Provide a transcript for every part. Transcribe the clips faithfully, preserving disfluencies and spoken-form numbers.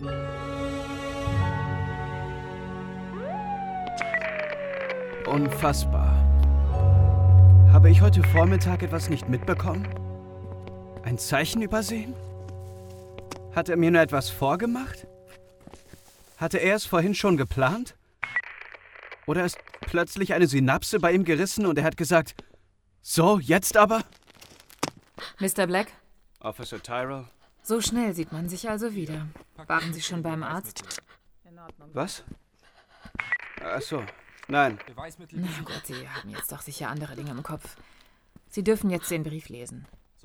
Unfassbar. Habe ich heute Vormittag etwas nicht mitbekommen? Ein Zeichen übersehen? Hat er mir nur etwas vorgemacht? Hatte er es vorhin schon geplant? Oder ist plötzlich eine Synapse bei ihm gerissen und er hat gesagt, so, jetzt aber? Mister Black? Officer Tyrell? So schnell sieht man sich also wieder. Waren Sie schon beim Arzt? Was? Ach so, nein. Na gut, Sie haben jetzt doch sicher andere Dinge im Kopf. Sie dürfen jetzt den Brief lesen.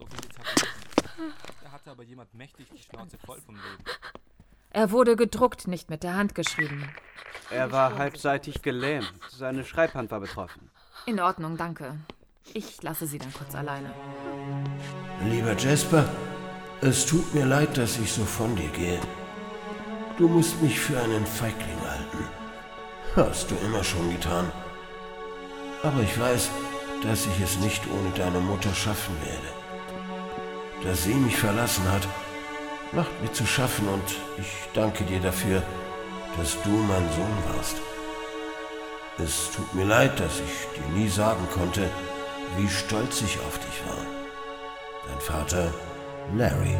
Da hatte aber jemand mächtig die Schnauze voll vom Leben. Er wurde gedruckt, nicht mit der Hand geschrieben. Er war halbseitig gelähmt. Seine Schreibhand war betroffen. In Ordnung, danke. Ich lasse Sie dann kurz alleine. Lieber Jasper, es tut mir leid, dass ich so von dir gehe. Du musst mich für einen Feigling halten. Hast du immer schon getan. Aber ich weiß, dass ich es nicht ohne deine Mutter schaffen werde. Dass sie mich verlassen hat, macht mir zu schaffen und ich danke dir dafür, dass du mein Sohn warst. Es tut mir leid, dass ich dir nie sagen konnte, wie stolz ich auf dich war. Dein Vater, Larry.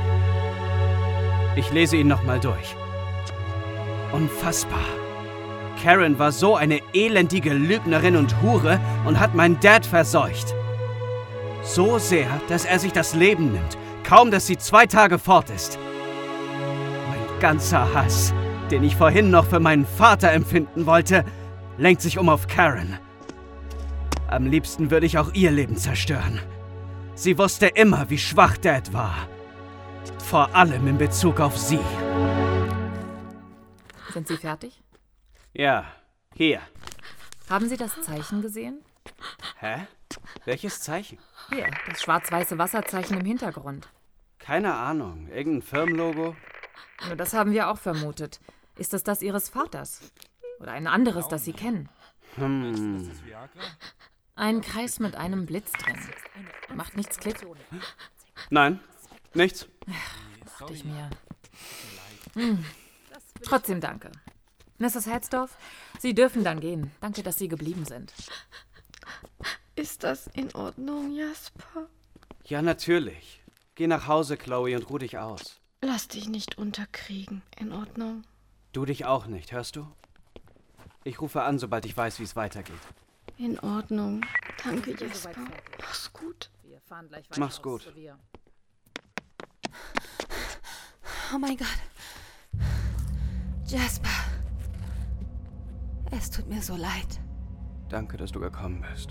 Ich lese ihn nochmal durch. Unfassbar. Karen war so eine elendige Lügnerin und Hure und hat meinen Dad verseucht. So sehr, dass er sich das Leben nimmt, kaum dass sie zwei Tage fort ist. Mein ganzer Hass, den ich vorhin noch für meinen Vater empfinden wollte, lenkt sich um auf Karen. Am liebsten würde ich auch ihr Leben zerstören. Sie wusste immer, wie schwach Dad war. Vor allem in Bezug auf sie. Sind Sie fertig? Ja, hier. Haben Sie das Zeichen gesehen? Hä? Welches Zeichen? Hier, das schwarz-weiße Wasserzeichen im Hintergrund. Keine Ahnung. Irgendein Firmenlogo? Nur das haben wir auch vermutet. Ist es das Ihres Vaters? Oder ein anderes, das Sie kennen? Hm. Ein Kreis mit einem Blitz drin. Macht nichts Klick? Nein, nichts. Dachte ich mir. Hm. Trotzdem danke. Misses Hetzdorf, Sie dürfen dann gehen. Danke, dass Sie geblieben sind. Ist das in Ordnung, Jasper? Ja, natürlich. Geh nach Hause, Chloe, und ruh dich aus. Lass dich nicht unterkriegen. In Ordnung? Du dich auch nicht, hörst du? Ich rufe an, sobald ich weiß, wie es weitergeht. In Ordnung. Danke, Jasper. Mach's gut. Mach's gut. Oh mein Gott. Jasper. Es tut mir so leid. Danke, dass du gekommen bist.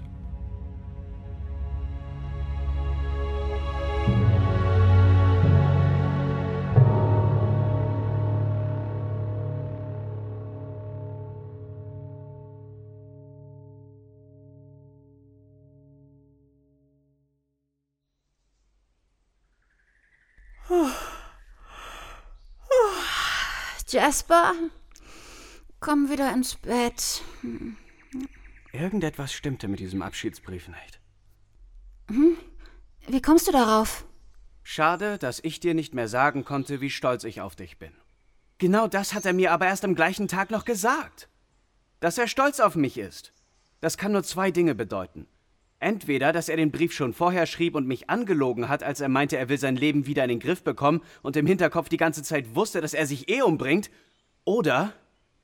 Jasper, komm wieder ins Bett. Irgendetwas stimmte mit diesem Abschiedsbrief nicht. Hm? Wie kommst du darauf? Schade, dass ich dir nicht mehr sagen konnte, wie stolz ich auf dich bin. Genau das hat er mir aber erst am gleichen Tag noch gesagt. Dass er stolz auf mich ist. Das kann nur zwei Dinge bedeuten. Entweder, dass er den Brief schon vorher schrieb und mich angelogen hat, als er meinte, er will sein Leben wieder in den Griff bekommen und im Hinterkopf die ganze Zeit wusste, dass er sich eh umbringt. Oder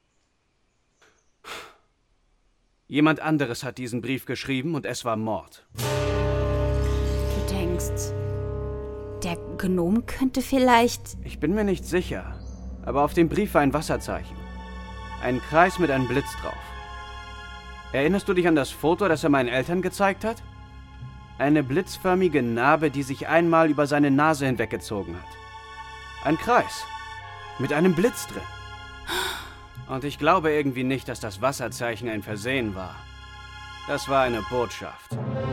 jemand anderes hat diesen Brief geschrieben und es war Mord. Du denkst, der Gnom könnte vielleicht... Ich bin mir nicht sicher, aber auf dem Brief war ein Wasserzeichen. Ein Kreis mit einem Blitz drauf. Erinnerst du dich an das Foto, das er meinen Eltern gezeigt hat? Eine blitzförmige Narbe, die sich einmal über seine Nase hinweggezogen hat. Ein Kreis. Mit einem Blitz drin. Und ich glaube irgendwie nicht, dass das Wasserzeichen ein Versehen war. Das war eine Botschaft.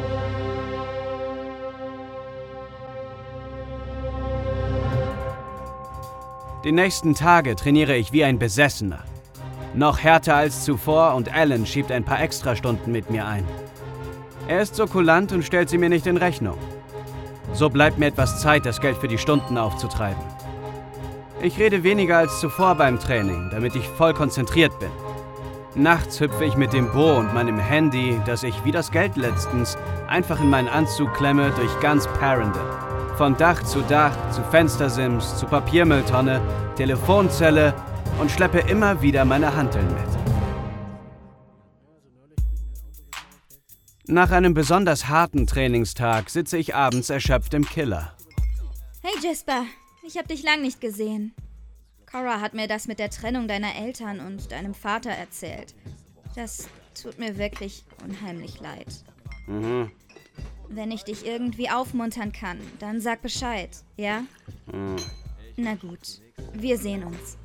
Die nächsten Tage trainiere ich wie ein Besessener. Noch härter als zuvor und Alan schiebt ein paar Extrastunden mit mir ein. Er ist so kulant und stellt sie mir nicht in Rechnung. So bleibt mir etwas Zeit, das Geld für die Stunden aufzutreiben. Ich rede weniger als zuvor beim Training, damit ich voll konzentriert bin. Nachts hüpfe ich mit dem Bo und meinem Handy, das ich wie das Geld letztens einfach in meinen Anzug klemme, durch ganz Parendon. Von Dach zu Dach, zu Fenstersims, zu Papiermülltonne, Telefonzelle und schleppe immer wieder meine Hanteln mit. Nach einem besonders harten Trainingstag sitze ich abends erschöpft im Killer. Hey Jasper, ich hab dich lang nicht gesehen. Cora hat mir das mit der Trennung deiner Eltern und deinem Vater erzählt. Das tut mir wirklich unheimlich leid. Mhm. Wenn ich dich irgendwie aufmuntern kann, dann sag Bescheid, ja? Mhm. Na gut, wir sehen uns.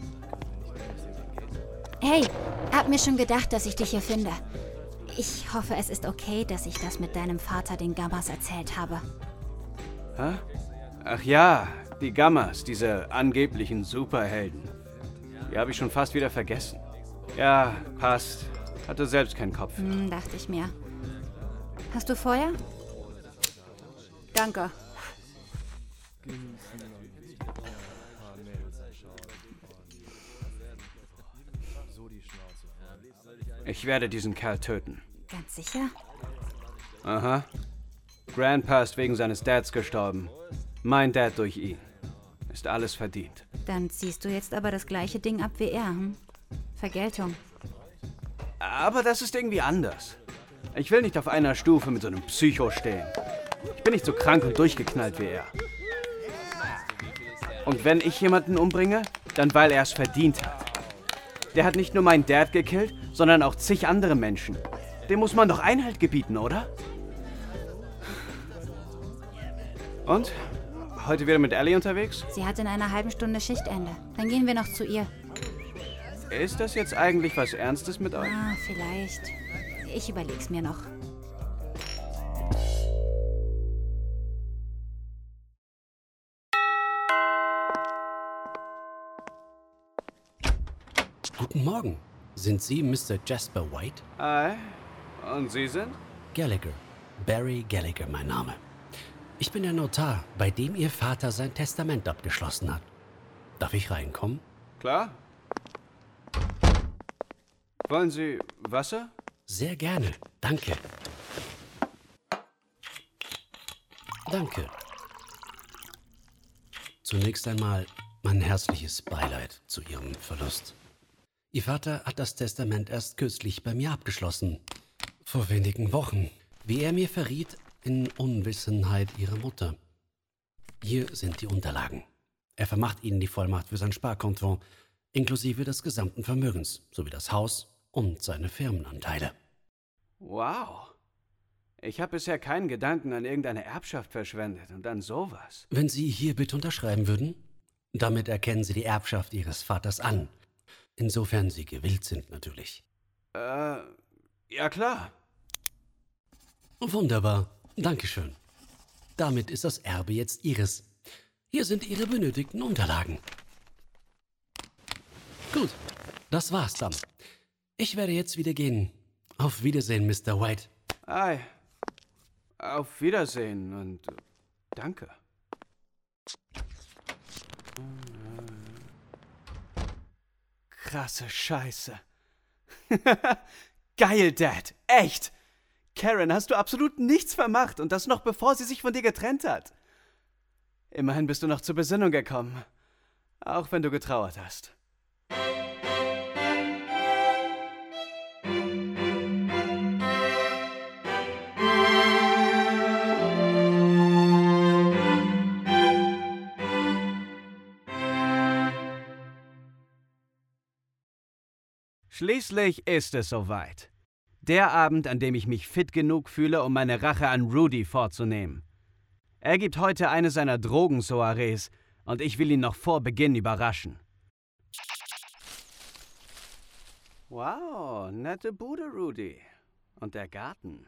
Hey, hab mir schon gedacht, dass ich dich hier finde. Ich hoffe, es ist okay, dass ich das mit deinem Vater den Gammas erzählt habe. Hä? Ach ja, die Gammas, diese angeblichen Superhelden. Die habe ich schon fast wieder vergessen. Ja, passt. Hatte selbst keinen Kopf. Hm, dachte ich mir. Hast du Feuer? Danke. Ich werde diesen Kerl töten. Ganz sicher? Aha. Grandpa ist wegen seines Dads gestorben. Mein Dad durch ihn. Ist alles verdient. Dann ziehst du jetzt aber das gleiche Ding ab wie er, hm? Vergeltung. Aber das ist irgendwie anders. Ich will nicht auf einer Stufe mit so einem Psycho stehen. Ich bin nicht so krank und durchgeknallt wie er. Und wenn ich jemanden umbringe, dann weil er es verdient hat. Der hat nicht nur meinen Dad gekillt, sondern auch zig andere Menschen. Dem muss man doch Einhalt gebieten, oder? Und? Heute wieder mit Ellie unterwegs? Sie hat in einer halben Stunde Schichtende. Dann gehen wir noch zu ihr. Ist das jetzt eigentlich was Ernstes mit euch? Ah, vielleicht. Ich überleg's mir noch. Guten Morgen. Sind Sie Mister Jasper White? Hi. Und Sie sind? Gallagher. Barry Gallagher, mein Name. Ich bin der Notar, bei dem Ihr Vater sein Testament abgeschlossen hat. Darf ich reinkommen? Klar. Wollen Sie Wasser? Sehr gerne. Danke. Danke. Zunächst einmal mein herzliches Beileid zu Ihrem Verlust. Ihr Vater hat das Testament erst kürzlich bei mir abgeschlossen. Vor wenigen Wochen. Wie er mir verriet, in Unwissenheit Ihrer Mutter. Hier sind die Unterlagen. Er vermacht Ihnen die Vollmacht für sein Sparkonto, inklusive des gesamten Vermögens, sowie das Haus und seine Firmenanteile. Wow. Ich habe bisher keinen Gedanken an irgendeine Erbschaft verschwendet und dann sowas. Wenn Sie hier bitte unterschreiben würden, damit erkennen Sie die Erbschaft Ihres Vaters an. Insofern Sie gewillt sind, natürlich. Äh, ja klar. Wunderbar. Dankeschön. Damit ist das Erbe jetzt Ihres. Hier sind Ihre benötigten Unterlagen. Gut, das war's dann. Ich werde jetzt wieder gehen. Auf Wiedersehen, Mister White. Hi. Auf Wiedersehen und äh, danke. Krasse Scheiße. Geil, Dad. Echt. Karen, hast du absolut nichts vermacht und das noch bevor sie sich von dir getrennt hat. Immerhin bist du noch zur Besinnung gekommen. Auch wenn du getrauert hast. Schließlich ist es soweit. Der Abend, an dem ich mich fit genug fühle, um meine Rache an Rudy vorzunehmen. Er gibt heute eine seiner Drogensoirees und ich will ihn noch vor Beginn überraschen. Wow, nette Bude, Rudy. Und der Garten.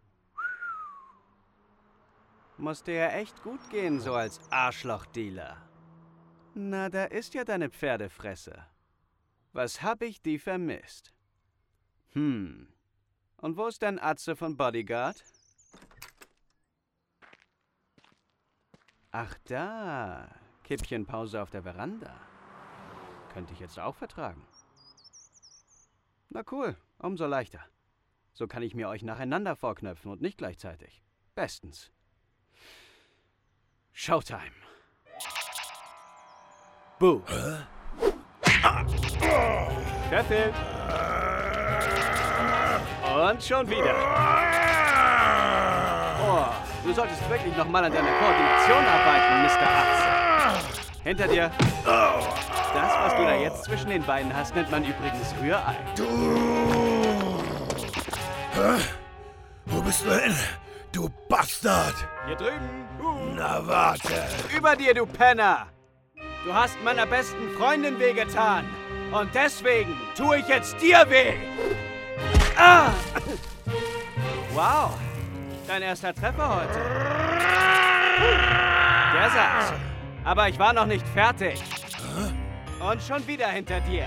Muss dir ja echt gut gehen, so als Arschlochdealer. Na, da ist ja deine Pferdefresse. Was hab ich die vermisst? Hm. Und wo ist denn Atze von Bodyguard? Ach da, Kippchenpause auf der Veranda. Könnte ich jetzt auch vertragen. Na cool, umso leichter. So kann ich mir euch nacheinander vorknöpfen und nicht gleichzeitig. Bestens. Showtime. Boo. Sheffield. Und schon wieder. Oh, du solltest wirklich noch mal an deiner Koordination arbeiten, Mister Arzt. Hinter dir. Das, was du da jetzt zwischen den Beinen hast, nennt man übrigens Rührei. Du! Hä? Wo bist du hin? Du Bastard! Hier drüben. Na warte! Über dir, du Penner! Du hast meiner besten Freundin wehgetan. Und deswegen tue ich jetzt dir weh. Ah! Wow, dein erster Treffer heute. Der saß. Aber ich war noch nicht fertig. Und schon wieder hinter dir.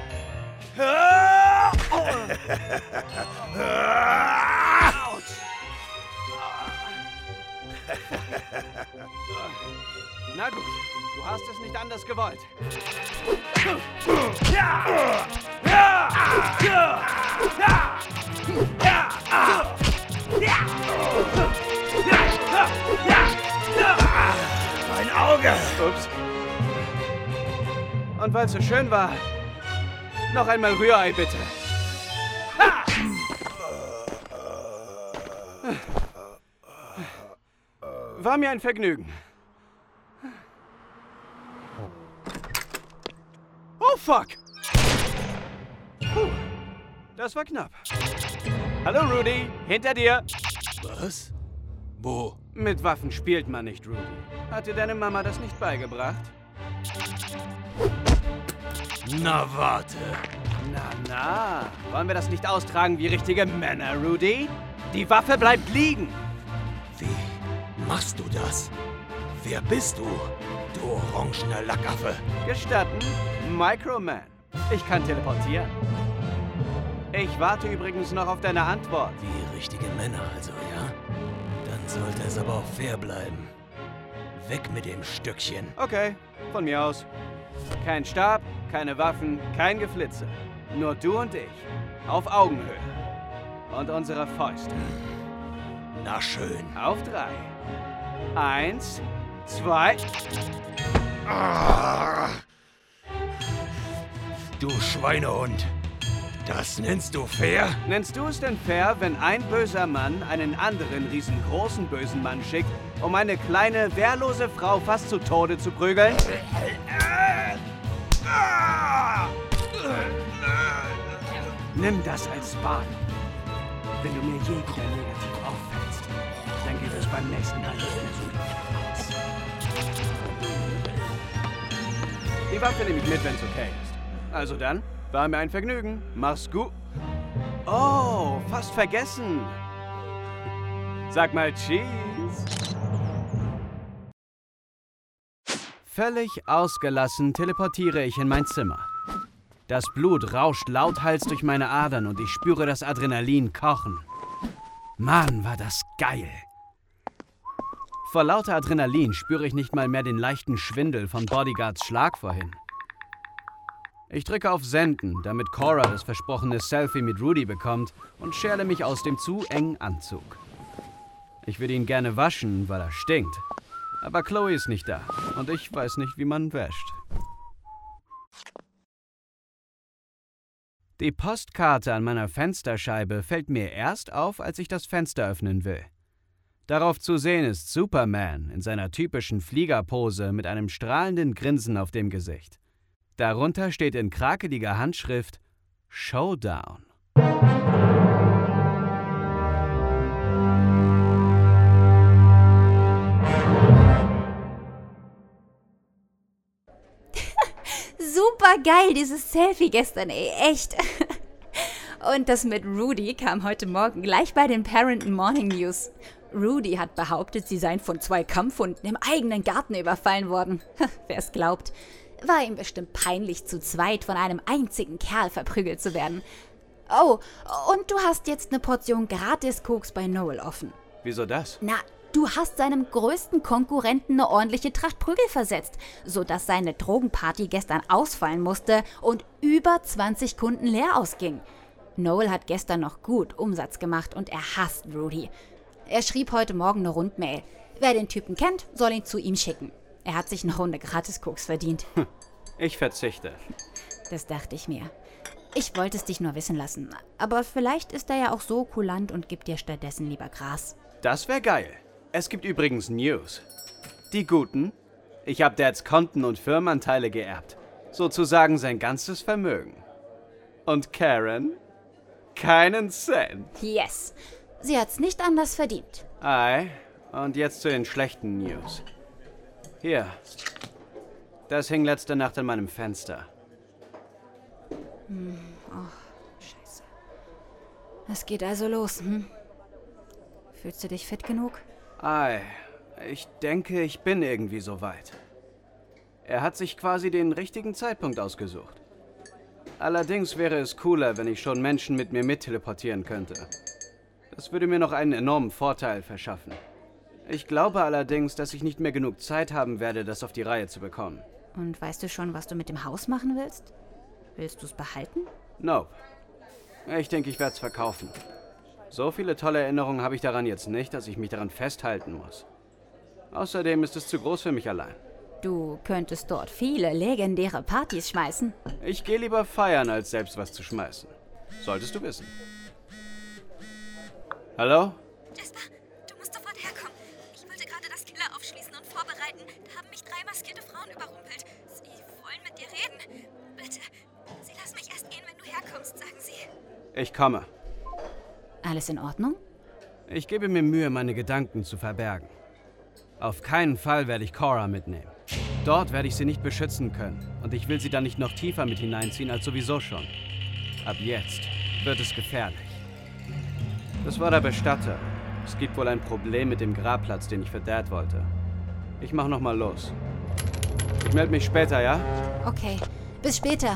Autsch! Na gut, du hast es nicht anders gewollt. Mein Auge! Ups. Und weil es so schön war, noch einmal Rührei, bitte. Ha! War mir ein Vergnügen. Oh, fuck! Puh, das war knapp. Hallo, Rudy. Hinter dir. Was? Wo? Mit Waffen spielt man nicht, Rudy. Hat dir deine Mama das nicht beigebracht? Na warte. Na, na. Wollen wir das nicht austragen wie richtige Männer, Rudy? Die Waffe bleibt liegen. Wie machst du das? Wer bist du, du orangener Lackaffe? Gestatten, Microman. Ich kann teleportieren. Ich warte übrigens noch auf deine Antwort. Wie richtige Männer also, ja? Dann sollte es aber auch fair bleiben. Weg mit dem Stückchen. Okay, von mir aus. Kein Stab, keine Waffen, kein Geflitze. Nur du und ich. Auf Augenhöhe. Und unsere Fäuste. Na schön. Auf drei. Eins, zwei... Ah, du Schweinehund. Das nennst du fair? Nennst du es denn fair, wenn ein böser Mann einen anderen riesengroßen bösen Mann schickt, um eine kleine, wehrlose Frau fast zu Tode zu prügeln? Nimm das als Warnung. Wenn du mir je wieder negativ auffällst, dann geht es beim nächsten Mal nicht mehr so gut aus. Die Waffe nehme ich mit, wenn es okay ist. Also dann, war mir ein Vergnügen. Mach's gut. Oh, fast vergessen. Sag mal Cheese. Völlig ausgelassen teleportiere ich in mein Zimmer. Das Blut rauscht lauthals durch meine Adern und ich spüre das Adrenalin kochen. Mann, war das geil. Vor lauter Adrenalin spüre ich nicht mal mehr den leichten Schwindel von Bodyguards Schlag vorhin. Ich drücke auf Senden, damit Cora das versprochene Selfie mit Rudy bekommt und schäle mich aus dem zu engen Anzug. Ich würde ihn gerne waschen, weil er stinkt. Aber Chloe ist nicht da und ich weiß nicht, wie man wäscht. Die Postkarte an meiner Fensterscheibe fällt mir erst auf, als ich das Fenster öffnen will. Darauf zu sehen ist Superman in seiner typischen Fliegerpose mit einem strahlenden Grinsen auf dem Gesicht. Darunter steht in krakeliger Handschrift Showdown. Super geil, dieses Selfie gestern, ey, echt. Und das mit Rudy kam heute Morgen gleich bei den Parent Morning News. Rudy hat behauptet, sie seien von zwei Kampfhunden im eigenen Garten überfallen worden. Wer es glaubt. War ihm bestimmt peinlich, zu zweit von einem einzigen Kerl verprügelt zu werden. Oh, und du hast jetzt eine Portion Gratis-Koks bei Noel offen. Wieso das? Na, Du hast seinem größten Konkurrenten eine ordentliche Tracht Prügel versetzt, sodass seine Drogenparty gestern ausfallen musste und über zwanzig Kunden leer ausging. Noel hat gestern noch gut Umsatz gemacht und er hasst Rudy. Er schrieb heute Morgen eine Rundmail. Wer den Typen kennt, soll ihn zu ihm schicken. Er hat sich eine Runde Gratis-Koks verdient. Ich verzichte. Das dachte ich mir. Ich wollte es dich nur wissen lassen. Aber vielleicht ist er ja auch so kulant und gibt dir stattdessen lieber Gras. Das wäre geil. Es gibt übrigens News. Die guten. Ich habe Dads Konten und Firmenanteile geerbt. Sozusagen sein ganzes Vermögen. Und Karen? Keinen Cent. Yes. Sie hat's nicht anders verdient. Ei, und jetzt zu den schlechten News. Hier. Das hing letzte Nacht an meinem Fenster. Hm. Oh, scheiße. Es geht also los, hm? Fühlst du dich fit genug? Ei, ich denke, ich bin irgendwie so weit. Er hat sich quasi den richtigen Zeitpunkt ausgesucht. Allerdings wäre es cooler, wenn ich schon Menschen mit mir mitteleportieren könnte. Das würde mir noch einen enormen Vorteil verschaffen. Ich glaube allerdings, dass ich nicht mehr genug Zeit haben werde, das auf die Reihe zu bekommen. Und weißt du schon, was du mit dem Haus machen willst? Willst du es behalten? Nope. Ich denke, ich werde es verkaufen. So viele tolle Erinnerungen habe ich daran jetzt nicht, dass ich mich daran festhalten muss. Außerdem ist es zu groß für mich allein. Du könntest dort viele legendäre Partys schmeißen. Ich gehe lieber feiern, als selbst was zu schmeißen. Solltest du wissen. Hallo? Jasper, du musst sofort herkommen. Ich wollte gerade das Killer aufschließen und vorbereiten. Da haben mich drei maskierte Frauen überrumpelt. Sie wollen mit dir reden. Bitte, sie lassen mich erst gehen, wenn du herkommst, sagen sie. Ich komme. Alles in Ordnung? Ich gebe mir Mühe, meine Gedanken zu verbergen. Auf keinen Fall werde ich Cora mitnehmen. Dort werde ich sie nicht beschützen können. Und ich will sie dann nicht noch tiefer mit hineinziehen als sowieso schon. Ab jetzt wird es gefährlich. Das war der Bestatter. Es gibt wohl ein Problem mit dem Grabplatz, den ich für Dad wollte. Ich mach noch mal los. Ich melde mich später, ja? Okay, bis später.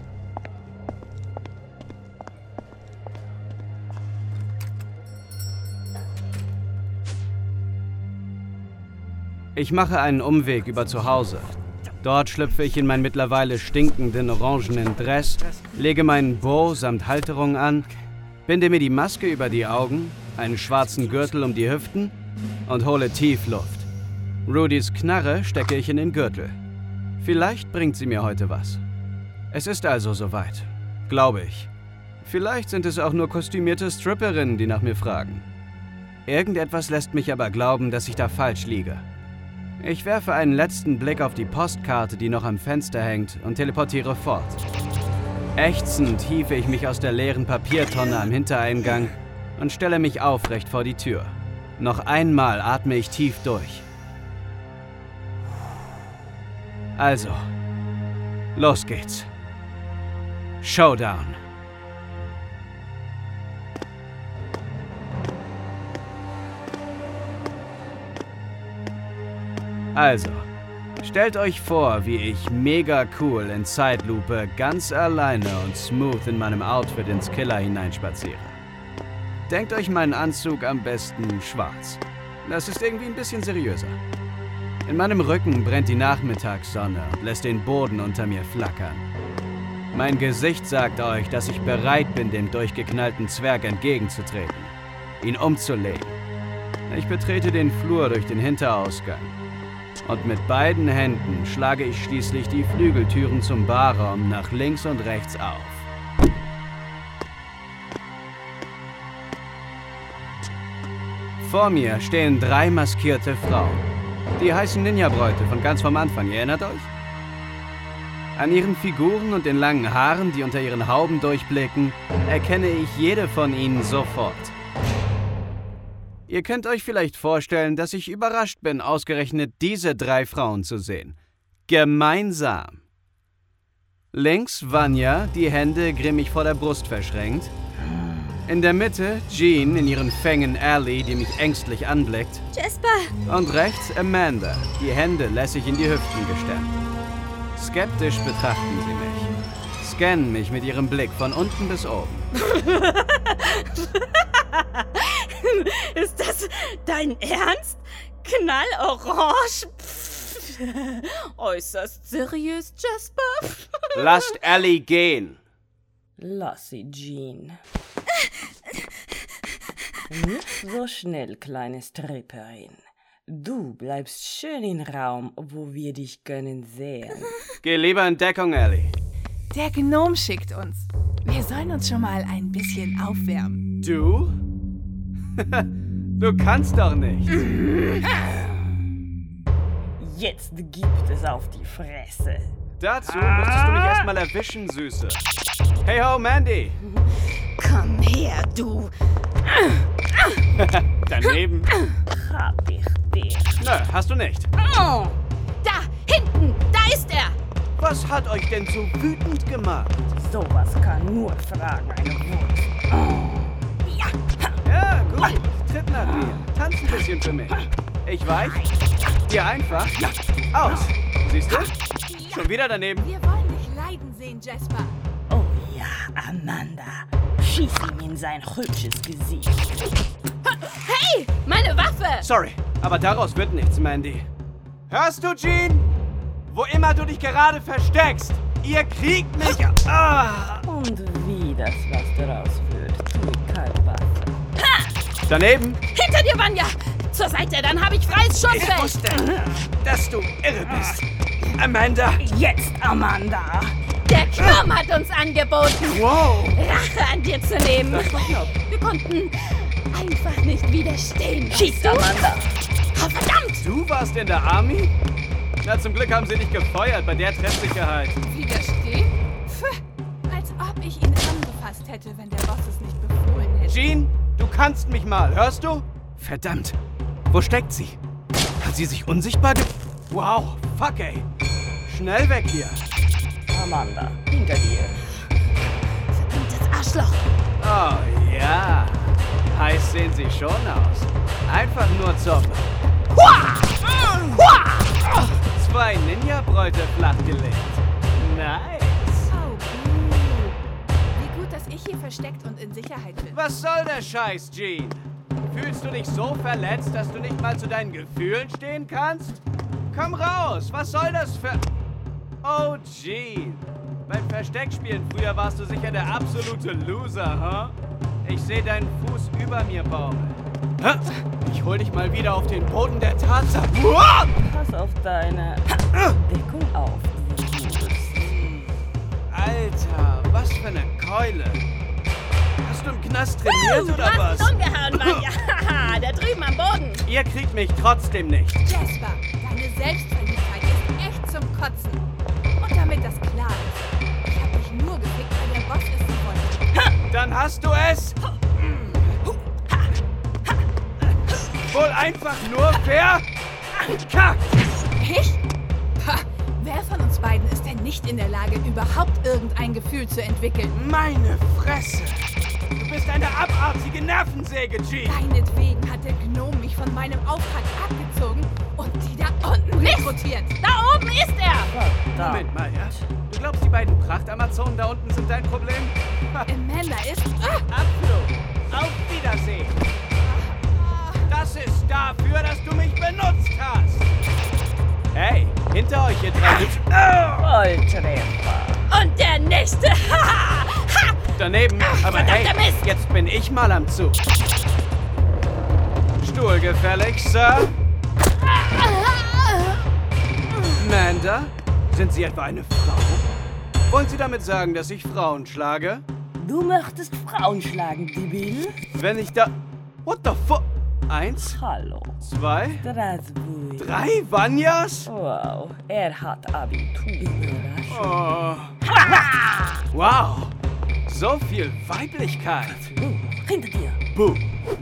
Ich mache einen Umweg über zu Hause. Dort schlüpfe ich in meinen mittlerweile stinkenden orangenen Dress, lege meinen Bow samt Halterung an, binde mir die Maske über die Augen, einen schwarzen Gürtel um die Hüften und hole tief Luft. Rudys Knarre stecke ich in den Gürtel. Vielleicht bringt sie mir heute was. Es ist also soweit. Glaube ich. Vielleicht sind es auch nur kostümierte Stripperinnen, die nach mir fragen. Irgendetwas lässt mich aber glauben, dass ich da falsch liege. Ich werfe einen letzten Blick auf die Postkarte, die noch am Fenster hängt, und teleportiere fort. Ächzend hiefe ich mich aus der leeren Papiertonne am Hintereingang und stelle mich aufrecht vor die Tür. Noch einmal atme ich tief durch. Also, los geht's. Showdown. Also, stellt euch vor, wie ich mega cool in Zeitlupe ganz alleine und smooth in meinem Outfit ins Killer hineinspaziere. Denkt euch meinen Anzug am besten schwarz. Das ist irgendwie ein bisschen seriöser. In meinem Rücken brennt die Nachmittagssonne und lässt den Boden unter mir flackern. Mein Gesicht sagt euch, dass ich bereit bin, dem durchgeknallten Zwerg entgegenzutreten, ihn umzulegen. Ich betrete den Flur durch den Hinterausgang. Und mit beiden Händen schlage ich schließlich die Flügeltüren zum Barraum nach links und rechts auf. Vor mir stehen drei maskierte Frauen. Die heißen Ninja-Bräute von ganz vom Anfang, ihr erinnert euch? An ihren Figuren und den langen Haaren, die unter ihren Hauben durchblicken, erkenne ich jede von ihnen sofort. Ihr könnt euch vielleicht vorstellen, dass ich überrascht bin, ausgerechnet diese drei Frauen zu sehen. Gemeinsam. Links Vanya, die Hände grimmig vor der Brust verschränkt. In der Mitte Jean in ihren Fängen Allie, die mich ängstlich anblickt. Jasper! Und rechts Amanda, die Hände lässig in die Hüften gestemmt. Skeptisch betrachten sie mich. Scannen mich mit ihrem Blick von unten bis oben. Ist das dein Ernst? Knallorange? Pff. Äußerst seriös, Jasper. Lasst Ellie gehen. Lass sie, Jean. Nicht so schnell, kleine Stripperin. Du bleibst schön im Raum, wo wir dich können sehen. Geh lieber in Deckung, Ellie. Der Gnom schickt uns. Wir sollen uns schon mal ein bisschen aufwärmen. Du? Du kannst doch nicht. Jetzt gibt es auf die Fresse. Dazu müsstest du mich erstmal erwischen, Süße. Hey ho, Mandy. Komm her, du. Daneben. Hab ich dich. Nö, hast du nicht. Oh. Da, hinten, da ist er. Was hat euch denn so wütend gemacht? Sowas kann nur fragen eine Wurst. Oh. Ja. Ja, gut. Tritt nach mir. Tanz ein bisschen für mich. Ich weich. Dir einfach. Aus. Siehst du? Schon wieder daneben. Wir wollen dich leiden sehen, Jasper. Oh ja, Amanda. Schieß ihm in sein hübsches Gesicht. Hey, meine Waffe! Sorry, aber daraus wird nichts, Mandy. Hörst du, Jean? Wo immer du dich gerade versteckst, ihr kriegt mich... Ah. Und wie das was daraus wird, tut kein Wasser. Ha! Daneben. Hinter dir, Vanya! Zur Seite, dann habe ich freies Schussfeld! Ich wusste, dass du irre bist. Amanda! Jetzt, Amanda! Der Gnom hat uns angeboten, wow. Rache an dir zu nehmen. Das war knapp. Wir konnten einfach nicht widerstehen. Schieß, Amanda! Oh, verdammt! Du warst in der Army? Na, zum Glück haben sie dich gefeuert bei der Treffsicherheit. Widerstehen? Pff, als ob ich ihn angefasst hätte, wenn der Boss es nicht befohlen hätte. Jean, du kannst mich mal, hörst du? Verdammt, wo steckt sie? Hat sie sich unsichtbar ge... Wow, fuck ey. Schnell weg hier. Amanda, hinter dir. Verdammtes Arschloch. Oh ja, heiß sehen sie schon aus. Einfach nur zocken. Hua! Hua! Zwei Ninja-Bräute flachgelegt. Nice. Oh, gut. Wie gut, dass ich hier versteckt und in Sicherheit bin. Was soll der Scheiß, Jean? Fühlst du dich so verletzt, dass du nicht mal zu deinen Gefühlen stehen kannst? Komm raus, was soll das für... Oh, Jean. Beim Versteckspielen früher warst du sicher der absolute Loser, huh? Ich sehe deinen Fuß über mir baumeln. Ich hol dich mal wieder auf den Boden der Tatsachen. Pass auf deine Deckung auf. Alter, was für eine Keule. Hast du im Knast trainiert uh, oder du was? Du hast ihn umgehauen, Vanya. Haha, da drüben am Boden. Ihr kriegt mich trotzdem nicht. Jasper, deine Selbstverliebtheit ist echt zum Kotzen. Und damit das klar ist, ich hab dich nur gefickt, weil der Boss es so wollte. Dann hast du es... Wohl einfach nur verkackt. Ich? Ha, wer von uns beiden ist denn nicht in der Lage, überhaupt irgendein Gefühl zu entwickeln? Meine Fresse. Du bist eine abartige Nervensäge, Jean. Deinetwegen hat der Gnom mich von meinem Auftrag abgezogen und die da unten rekrutiert. Da oben ist er. Moment mal, ja? Du glaubst, die beiden Prachtamazonen da unten sind dein Problem? Amanda ist... Ah. Abflug. Auf Wiedersehen. Das ist dafür, dass du mich benutzt hast. Hey, hinter euch, ihr drei... Volltreffer. Und der nächste. Ha! Daneben. Aber hey, Mist. jetzt bin ich mal am Zug. Stuhl gefällig, Sir. Amanda, sind Sie etwa eine Frau? Wollen Sie damit sagen, dass ich Frauen schlage? Du möchtest Frauen schlagen, Debil? Wenn ich da... What the fuck? Eins, Hallo. zwei, Strasbourg. drei Vanyas? Wow, er hat Abitur. Oh. Wow, so viel Weiblichkeit. Uh, hinter dir. Buh.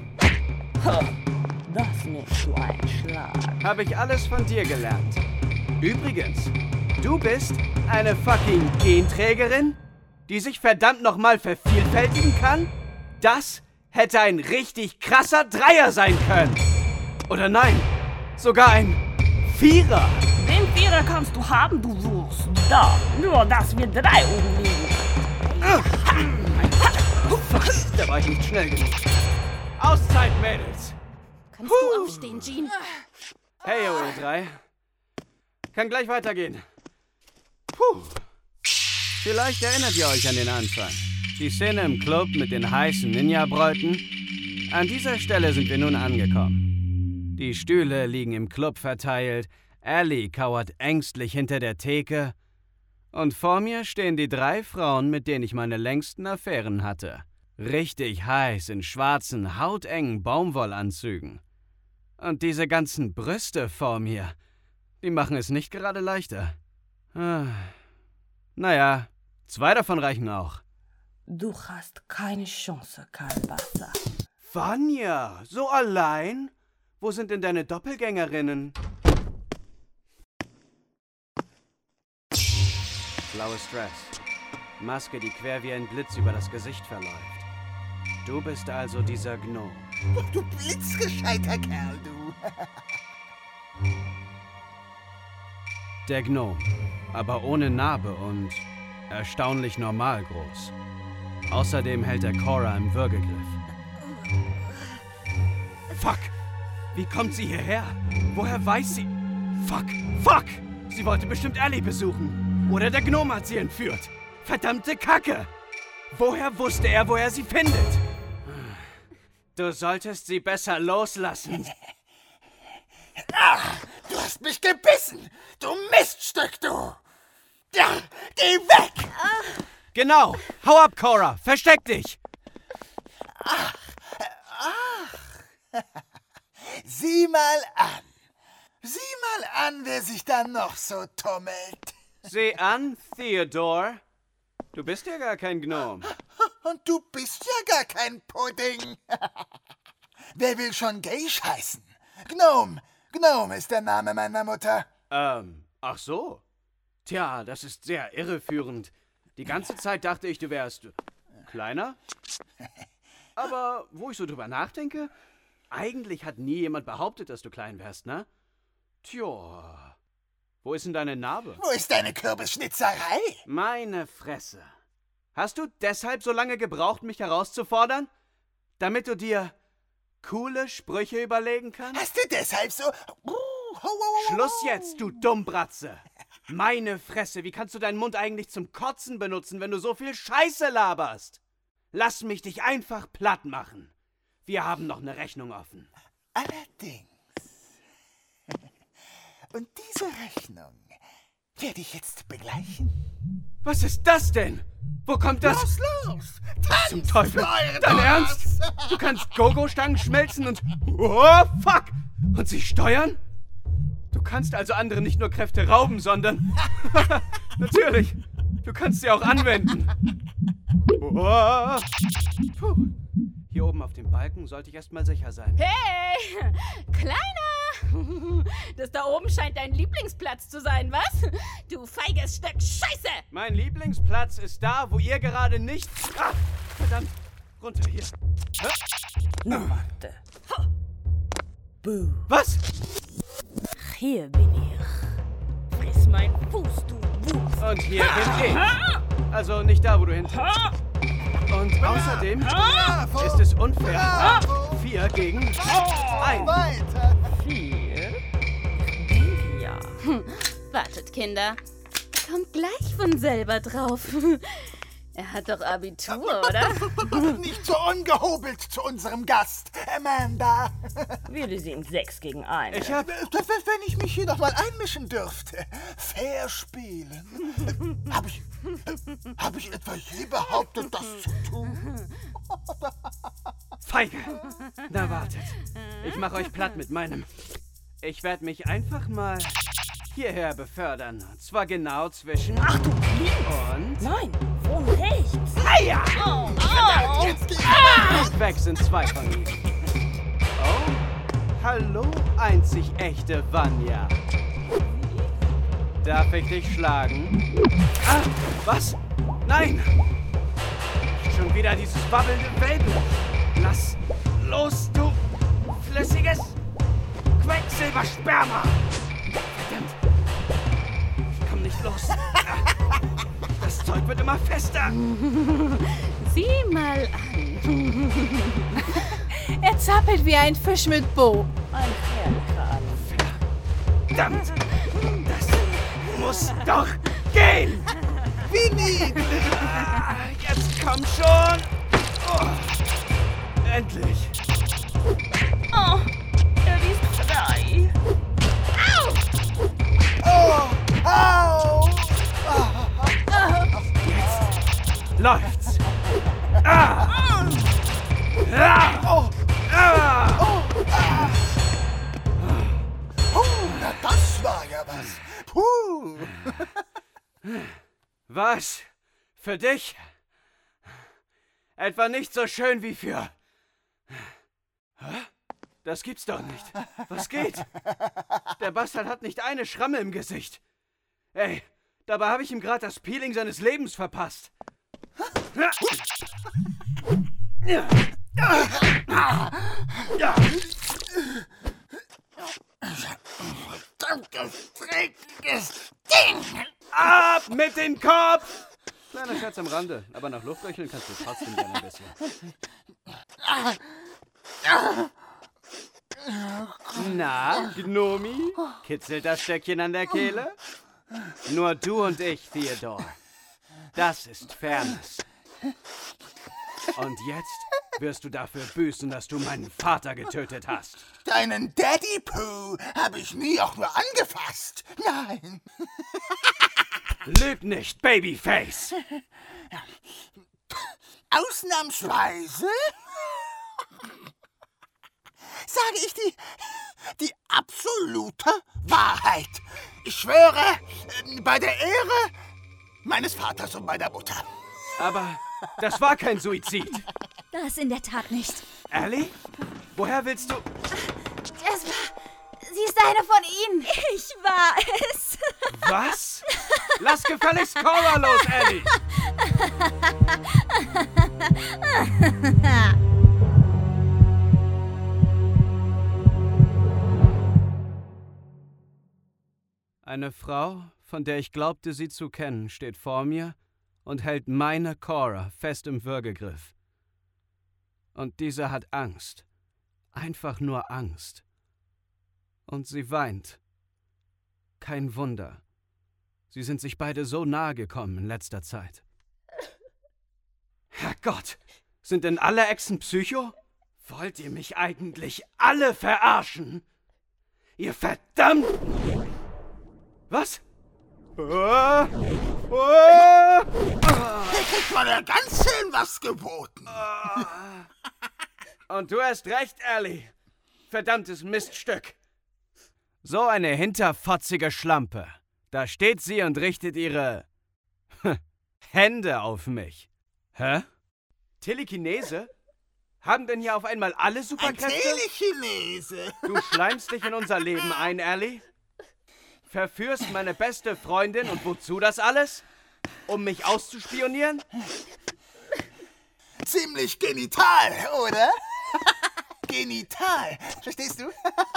Das nennst du einen Schlag. Habe ich alles von dir gelernt. Übrigens, du bist eine fucking Genträgerin, die sich verdammt nochmal vervielfältigen kann? Das hätte ein richtig krasser Dreier sein können. Oder nein, sogar ein Vierer. Den Vierer kannst du haben, du Wurst. Da, nur dass wir drei oben liegen. Fuck, da war ich nicht schnell genug. Auszeit, Mädels. Kannst du aufstehen, Jean? Hey, ihr drei. Kann gleich weitergehen. Puh. Vielleicht erinnert ihr euch an den Anfang. Die Szene im Club mit den heißen Ninja-Bräuten. An dieser Stelle sind wir nun angekommen. Die Stühle liegen im Club verteilt, Ellie kauert ängstlich hinter der Theke und vor mir stehen die drei Frauen, mit denen ich meine längsten Affären hatte. Richtig heiß in schwarzen, hautengen Baumwollanzügen. Und diese ganzen Brüste vor mir, die machen es nicht gerade leichter. Ah. Naja, zwei davon reichen auch. Du hast keine Chance, Kalbasa. Vanya, so allein? Wo sind denn deine Doppelgängerinnen? Blaues Dress. Maske, die quer wie ein Blitz über das Gesicht verläuft. Du bist also dieser Gnome. Du blitzgescheiter Kerl, du. Der Gnome, aber ohne Narbe und erstaunlich normal groß. Außerdem hält er Cora im Würgegriff. Fuck! Wie kommt sie hierher? Woher weiß sie? Fuck! Fuck! Sie wollte bestimmt Ellie besuchen. Oder der Gnome hat sie entführt. Verdammte Kacke! Woher wusste er, wo er sie findet? Du solltest sie besser loslassen. Ach, du hast mich gebissen! Du Miststück, du! Ja, geh weg! Genau! Hau ab, Cora! Versteck dich! Ach, ach! Sieh mal an! Sieh mal an, wer sich da noch so tummelt! Sieh an, Theodore. Du bist ja gar kein Gnome. Und du bist ja gar kein Pudding. Wer will schon Gage heißen? Gnome. Gnome ist der Name meiner Mutter. Ähm, ach so. Tja, das ist sehr irreführend. Die ganze Zeit dachte ich, du wärst kleiner. Aber wo ich so drüber nachdenke, eigentlich hat nie jemand behauptet, dass du klein wärst, ne? Tja. Wo ist denn deine Narbe? Wo ist deine Kürbisschnitzerei? Meine Fresse. Hast du deshalb so lange gebraucht, mich herauszufordern? Damit du dir coole Sprüche überlegen kannst? Hast du deshalb so... Schluss jetzt, du Dummbratze! Meine Fresse, wie kannst du deinen Mund eigentlich zum Kotzen benutzen, wenn du so viel Scheiße laberst? Lass mich dich einfach platt machen. Wir haben noch eine Rechnung offen. Allerdings. Und diese Rechnung werde ich jetzt begleichen. Was ist das denn? Wo kommt das? Los, los! Tanz, zum Teufel! Leute, Dein Ernst? Du kannst Gogo-Stangen schmelzen und... Oh, fuck! Und sie steuern? Du kannst also anderen nicht nur Kräfte rauben, sondern... Natürlich! Du kannst sie auch anwenden. Oh. Puh. Hier oben auf dem Balken sollte ich erstmal sicher sein. Hey! Kleiner! Das da oben scheint dein Lieblingsplatz zu sein, was? Du feiges Stück Scheiße! Mein Lieblingsplatz ist da, wo ihr gerade nicht... Ah, verdammt! Runter hier. Na, warte. Buh. Was? Hier bin ich. Friss meinen Fuß, du Wurst. Und hier bin ich. Also nicht da, wo du hin. Und außerdem ist es unfair. Vier gegen ein. Weiter. Vier? Ja. Hm. Wartet, Kinder. Kommt gleich von selber drauf. Er hat doch Abitur, oder? Nicht so ungehobelt zu unserem Gast, Amanda. Wir sind sechs gegen eins. Ich hab... Wenn ich mich hier noch mal einmischen dürfte. Fair spielen. Hab ich... Hab ich etwa je behauptet, das zu tun? Feige! Na wartet. Ich mach euch platt mit meinem... Ich werde mich einfach mal hierher befördern. Und zwar genau zwischen... Ach du Lieb! Und... Nein, von rechts. Heia! Oh, oh. Jetzt geht's. Und weg sind zwei von ihnen. Oh, hallo, einzig echte Vanya. Darf ich dich schlagen? Ah, was? Nein! Schon wieder dieses wabbelnde Welpen. Lass los, du flüssiges Quecksilbersperma! Verdammt! Ich komm nicht los. Das Zeug wird immer fester. Sieh mal an. Er zappelt wie ein Fisch mit Bo. Ein Kerlkran. Verdammt! Das muss doch gehen! Wie niedlich! Ah, jetzt komm schon! Oh, endlich! Oh, er ist frei. Au! Oh, au! Jetzt läuft's! Ah! Ah! Oh! Ah! Oh! Ah! Oh, na das war ja was. Puh! Was? Für dich? Etwa nicht so schön wie für... Hä? Das gibt's doch nicht. Was geht? Der Bastard hat nicht eine Schramme im Gesicht. Ey, dabei habe ich ihm gerade das Peeling seines Lebens verpasst. Ja. Ja. Verdammtes, dreckiges Ding! Ab mit dem Kopf! Kleiner Scherz am Rande, aber nach Luftröcheln kannst du trotzdem gerne ein bisschen. Na, Gnomi? Kitzelt das Stöckchen an der Kehle? Nur du und ich, Theodore. Das ist Fairness. Und jetzt wirst du dafür büßen, dass du meinen Vater getötet hast. Deinen Daddy Pooh habe ich nie auch nur angefasst. Nein. Lüg nicht, Babyface. Ausnahmsweise sage ich die, die absolute Wahrheit. Ich schwöre, bei der Ehre meines Vaters und meiner Mutter. Aber das war kein Suizid. Das in der Tat nicht. Ellie? Woher willst du... Jasper, sie ist eine von ihnen. Ich war es. Was? Lass gefälligst Cora los, Ellie! Eine Frau, von der ich glaubte, sie zu kennen, steht vor mir und hält meine Cora fest im Würgegriff. Und diese hat Angst. Einfach nur Angst. Und sie weint. Kein Wunder. Sie sind sich beide so nahe gekommen in letzter Zeit. Herrgott, sind denn alle Echsen Psycho? Wollt ihr mich eigentlich alle verarschen? Ihr verdammten... Was? Oh, oh, Hier kriegt man ja ganz schön was geboten. Und du hast recht, Ellie. Verdammtes Miststück. So eine hinterfotzige Schlampe. Da steht sie und richtet ihre Hände auf mich. Hä? Telekinese? Haben denn hier auf einmal alle Superkräfte? Ein Telechinese. Du schleimst dich in unser Leben ein, Ellie? Verführst meine beste Freundin und wozu das alles? Um mich auszuspionieren? Ziemlich genital, oder? Genital. Verstehst du?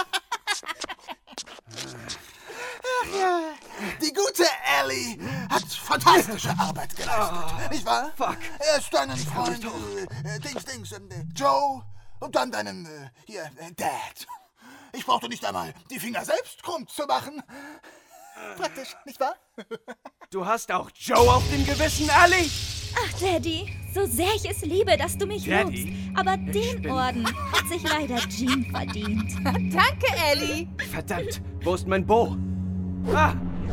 Ach ja, die gute Ellie hat fantastische Arbeit geleistet, oh, nicht wahr? Fuck. Erst deinen Freund, äh, Dings, Dings, äh, Joe und dann deinen, äh, hier, äh, Dad. Ich brauchte nicht einmal die Finger selbst krumm zu machen. Praktisch, nicht wahr? Du hast auch Joe auf dem Gewissen, Ellie? Ach, Daddy, so sehr ich es liebe, dass du mich Daddy? lobst. Aber den bin... Orden hat sich leider Jean verdient. Danke, Ellie. Verdammt, wo ist mein Bo? Ah!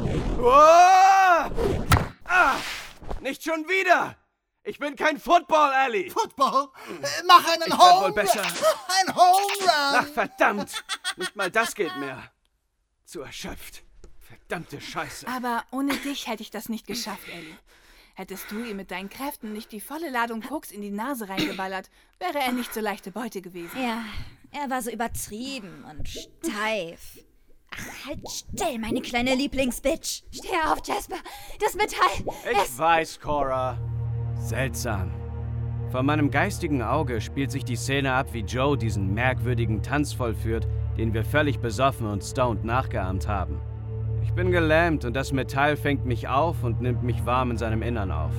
Oh! Ah! Nicht schon wieder! Ich bin kein Football, Ellie! Football? Äh, mach einen ich Home... wohl besser. Ein Home Run! Ach, verdammt! Nicht mal das geht mehr. Zu erschöpft. Verdammte Scheiße. Aber ohne dich hätte ich das nicht geschafft, Ellie. Hättest du ihm mit deinen Kräften nicht die volle Ladung Koks in die Nase reingeballert, wäre er nicht so leichte Beute gewesen. Ja, er war so übertrieben und steif. Ach, halt still, meine kleine Lieblingsbitch. Steh auf, Jasper. Das Metall. Ich es weiß, Cora. Seltsam. Vor meinem geistigen Auge spielt sich die Szene ab, wie Joe diesen merkwürdigen Tanz vollführt, den wir völlig besoffen und stoned nachgeahmt haben. Ich bin gelähmt und das Metall fängt mich auf und nimmt mich warm in seinem Innern auf.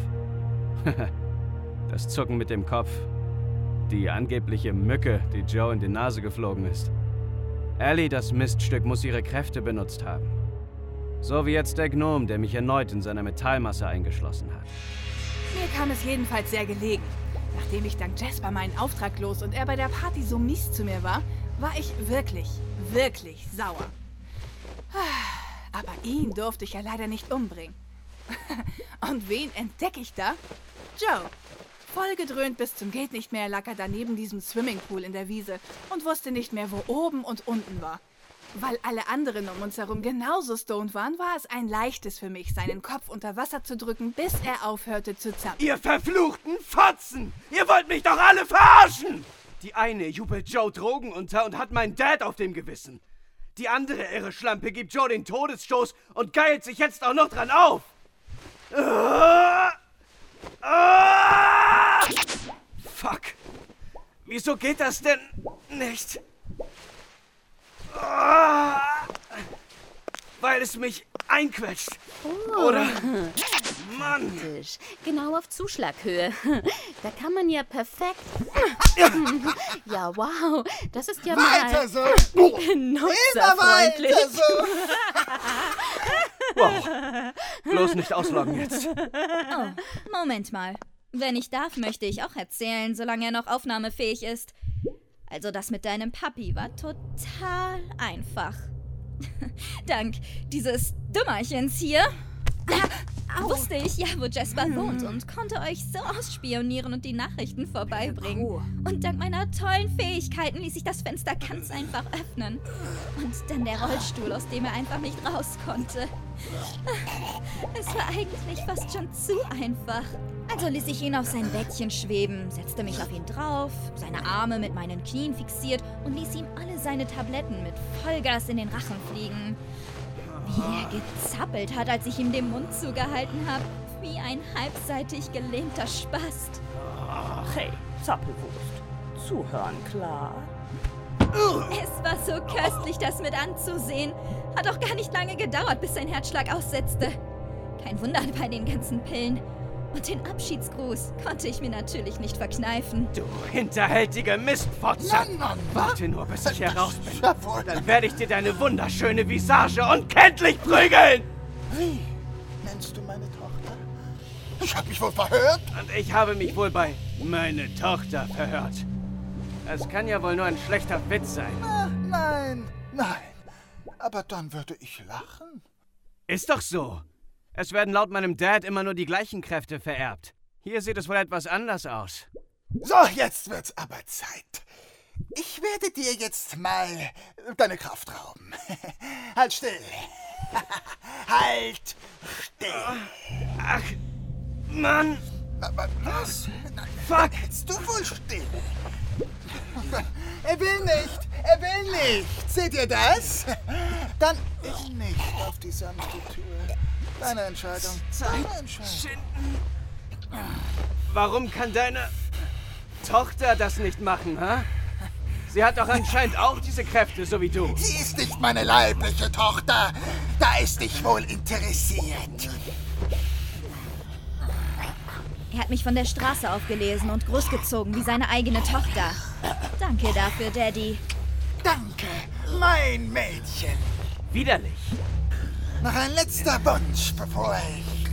Das Zucken mit dem Kopf. Die angebliche Mücke, die Joe in die Nase geflogen ist. Ellie, das Miststück, muss ihre Kräfte benutzt haben. So wie jetzt der Gnom, der mich erneut in seiner Metallmasse eingeschlossen hat. Mir kam es jedenfalls sehr gelegen. Nachdem ich dank Jasper meinen Auftrag los und er bei der Party so mies zu mir war, war ich wirklich, wirklich sauer. Aber ihn durfte ich ja leider nicht umbringen. Und wen entdecke ich da? Joe. Vollgedröhnt bis zum Geht nicht mehr lag er da neben diesem Swimmingpool in der Wiese und wusste nicht mehr, wo oben und unten war. Weil alle anderen um uns herum genauso stoned waren, war es ein leichtes für mich, seinen Kopf unter Wasser zu drücken, bis er aufhörte zu zappeln. Ihr verfluchten Fotzen! Ihr wollt mich doch alle verarschen! Die eine jubelt Joe Drogen unter und hat meinen Dad auf dem Gewissen. Die andere irre Schlampe gibt Joe den Todesstoß und geilt sich jetzt auch noch dran auf. Ah! Ah! Fuck. Wieso geht das denn nicht? Ah! Weil es mich einquetscht. Oh. Oder? Mann. Genau auf Zuschlaghöhe. Da kann man ja perfekt... Ja, wow. Das ist ja weiter mal... so. Nutzerfreundlich. Immer weiter so. Wow. Bloß nicht ausloggen jetzt. Oh, Moment mal. Wenn ich darf, möchte ich auch erzählen, solange er noch aufnahmefähig ist. Also das mit deinem Papi war total einfach. Dank dieses Dümmerchens hier wusste ich ja, wo Jasper wohnt und konnte euch so ausspionieren und die Nachrichten vorbeibringen. Und dank meiner tollen Fähigkeiten ließ sich das Fenster ganz einfach öffnen. Und dann der Rollstuhl, aus dem er einfach nicht raus konnte. Es war eigentlich fast schon zu einfach. Also ließ ich ihn auf sein Bettchen schweben, setzte mich auf ihn drauf, seine Arme mit meinen Knien fixiert und ließ ihm alle seine Tabletten mit Vollgas in den Rachen fliegen. Wie er gezappelt hat, als ich ihm den Mund zugehalten habe, wie ein halbseitig gelähmter Spast. Hey, Zappelwurst, zuhören, klar? Es war so köstlich, das mit anzusehen. Hat auch gar nicht lange gedauert, bis sein Herzschlag aussetzte. Kein Wunder bei den ganzen Pillen. Und den Abschiedsgruß konnte ich mir natürlich nicht verkneifen. Du hinterhältige Mistfotze! Mann, Mann, Warte nur, bis ich heraus bin. Dann werde ich dir deine wunderschöne Visage unkenntlich prügeln! Wie nennst du meine Tochter? Ich habe mich wohl verhört? Und ich habe mich wohl bei meine Tochter verhört. Es kann ja wohl nur ein schlechter Witz sein. Ach, nein, nein. Aber dann würde ich lachen. Ist doch so. Es werden laut meinem Dad immer nur die gleichen Kräfte vererbt. Hier sieht es wohl etwas anders aus. So, jetzt wird's aber Zeit. Ich werde dir jetzt mal deine Kraft rauben. Halt still. Halt still. Ach, Mann. Aber was? Fuck. Hältst du wohl still? Er will nicht. Er will nicht. Seht ihr das? Dann ich nicht auf die sanfte Tür. Deine Entscheidung. Deine Entscheidung. Warum kann deine Tochter das nicht machen, hä? Sie hat doch anscheinend auch diese Kräfte, so wie du. Sie ist nicht meine leibliche Tochter. Da ist dich wohl interessiert. Er hat mich von der Straße aufgelesen und großgezogen wie seine eigene Tochter. Danke dafür, Daddy. Danke, mein Mädchen. Widerlich. Noch ein letzter Wunsch, bevor ich...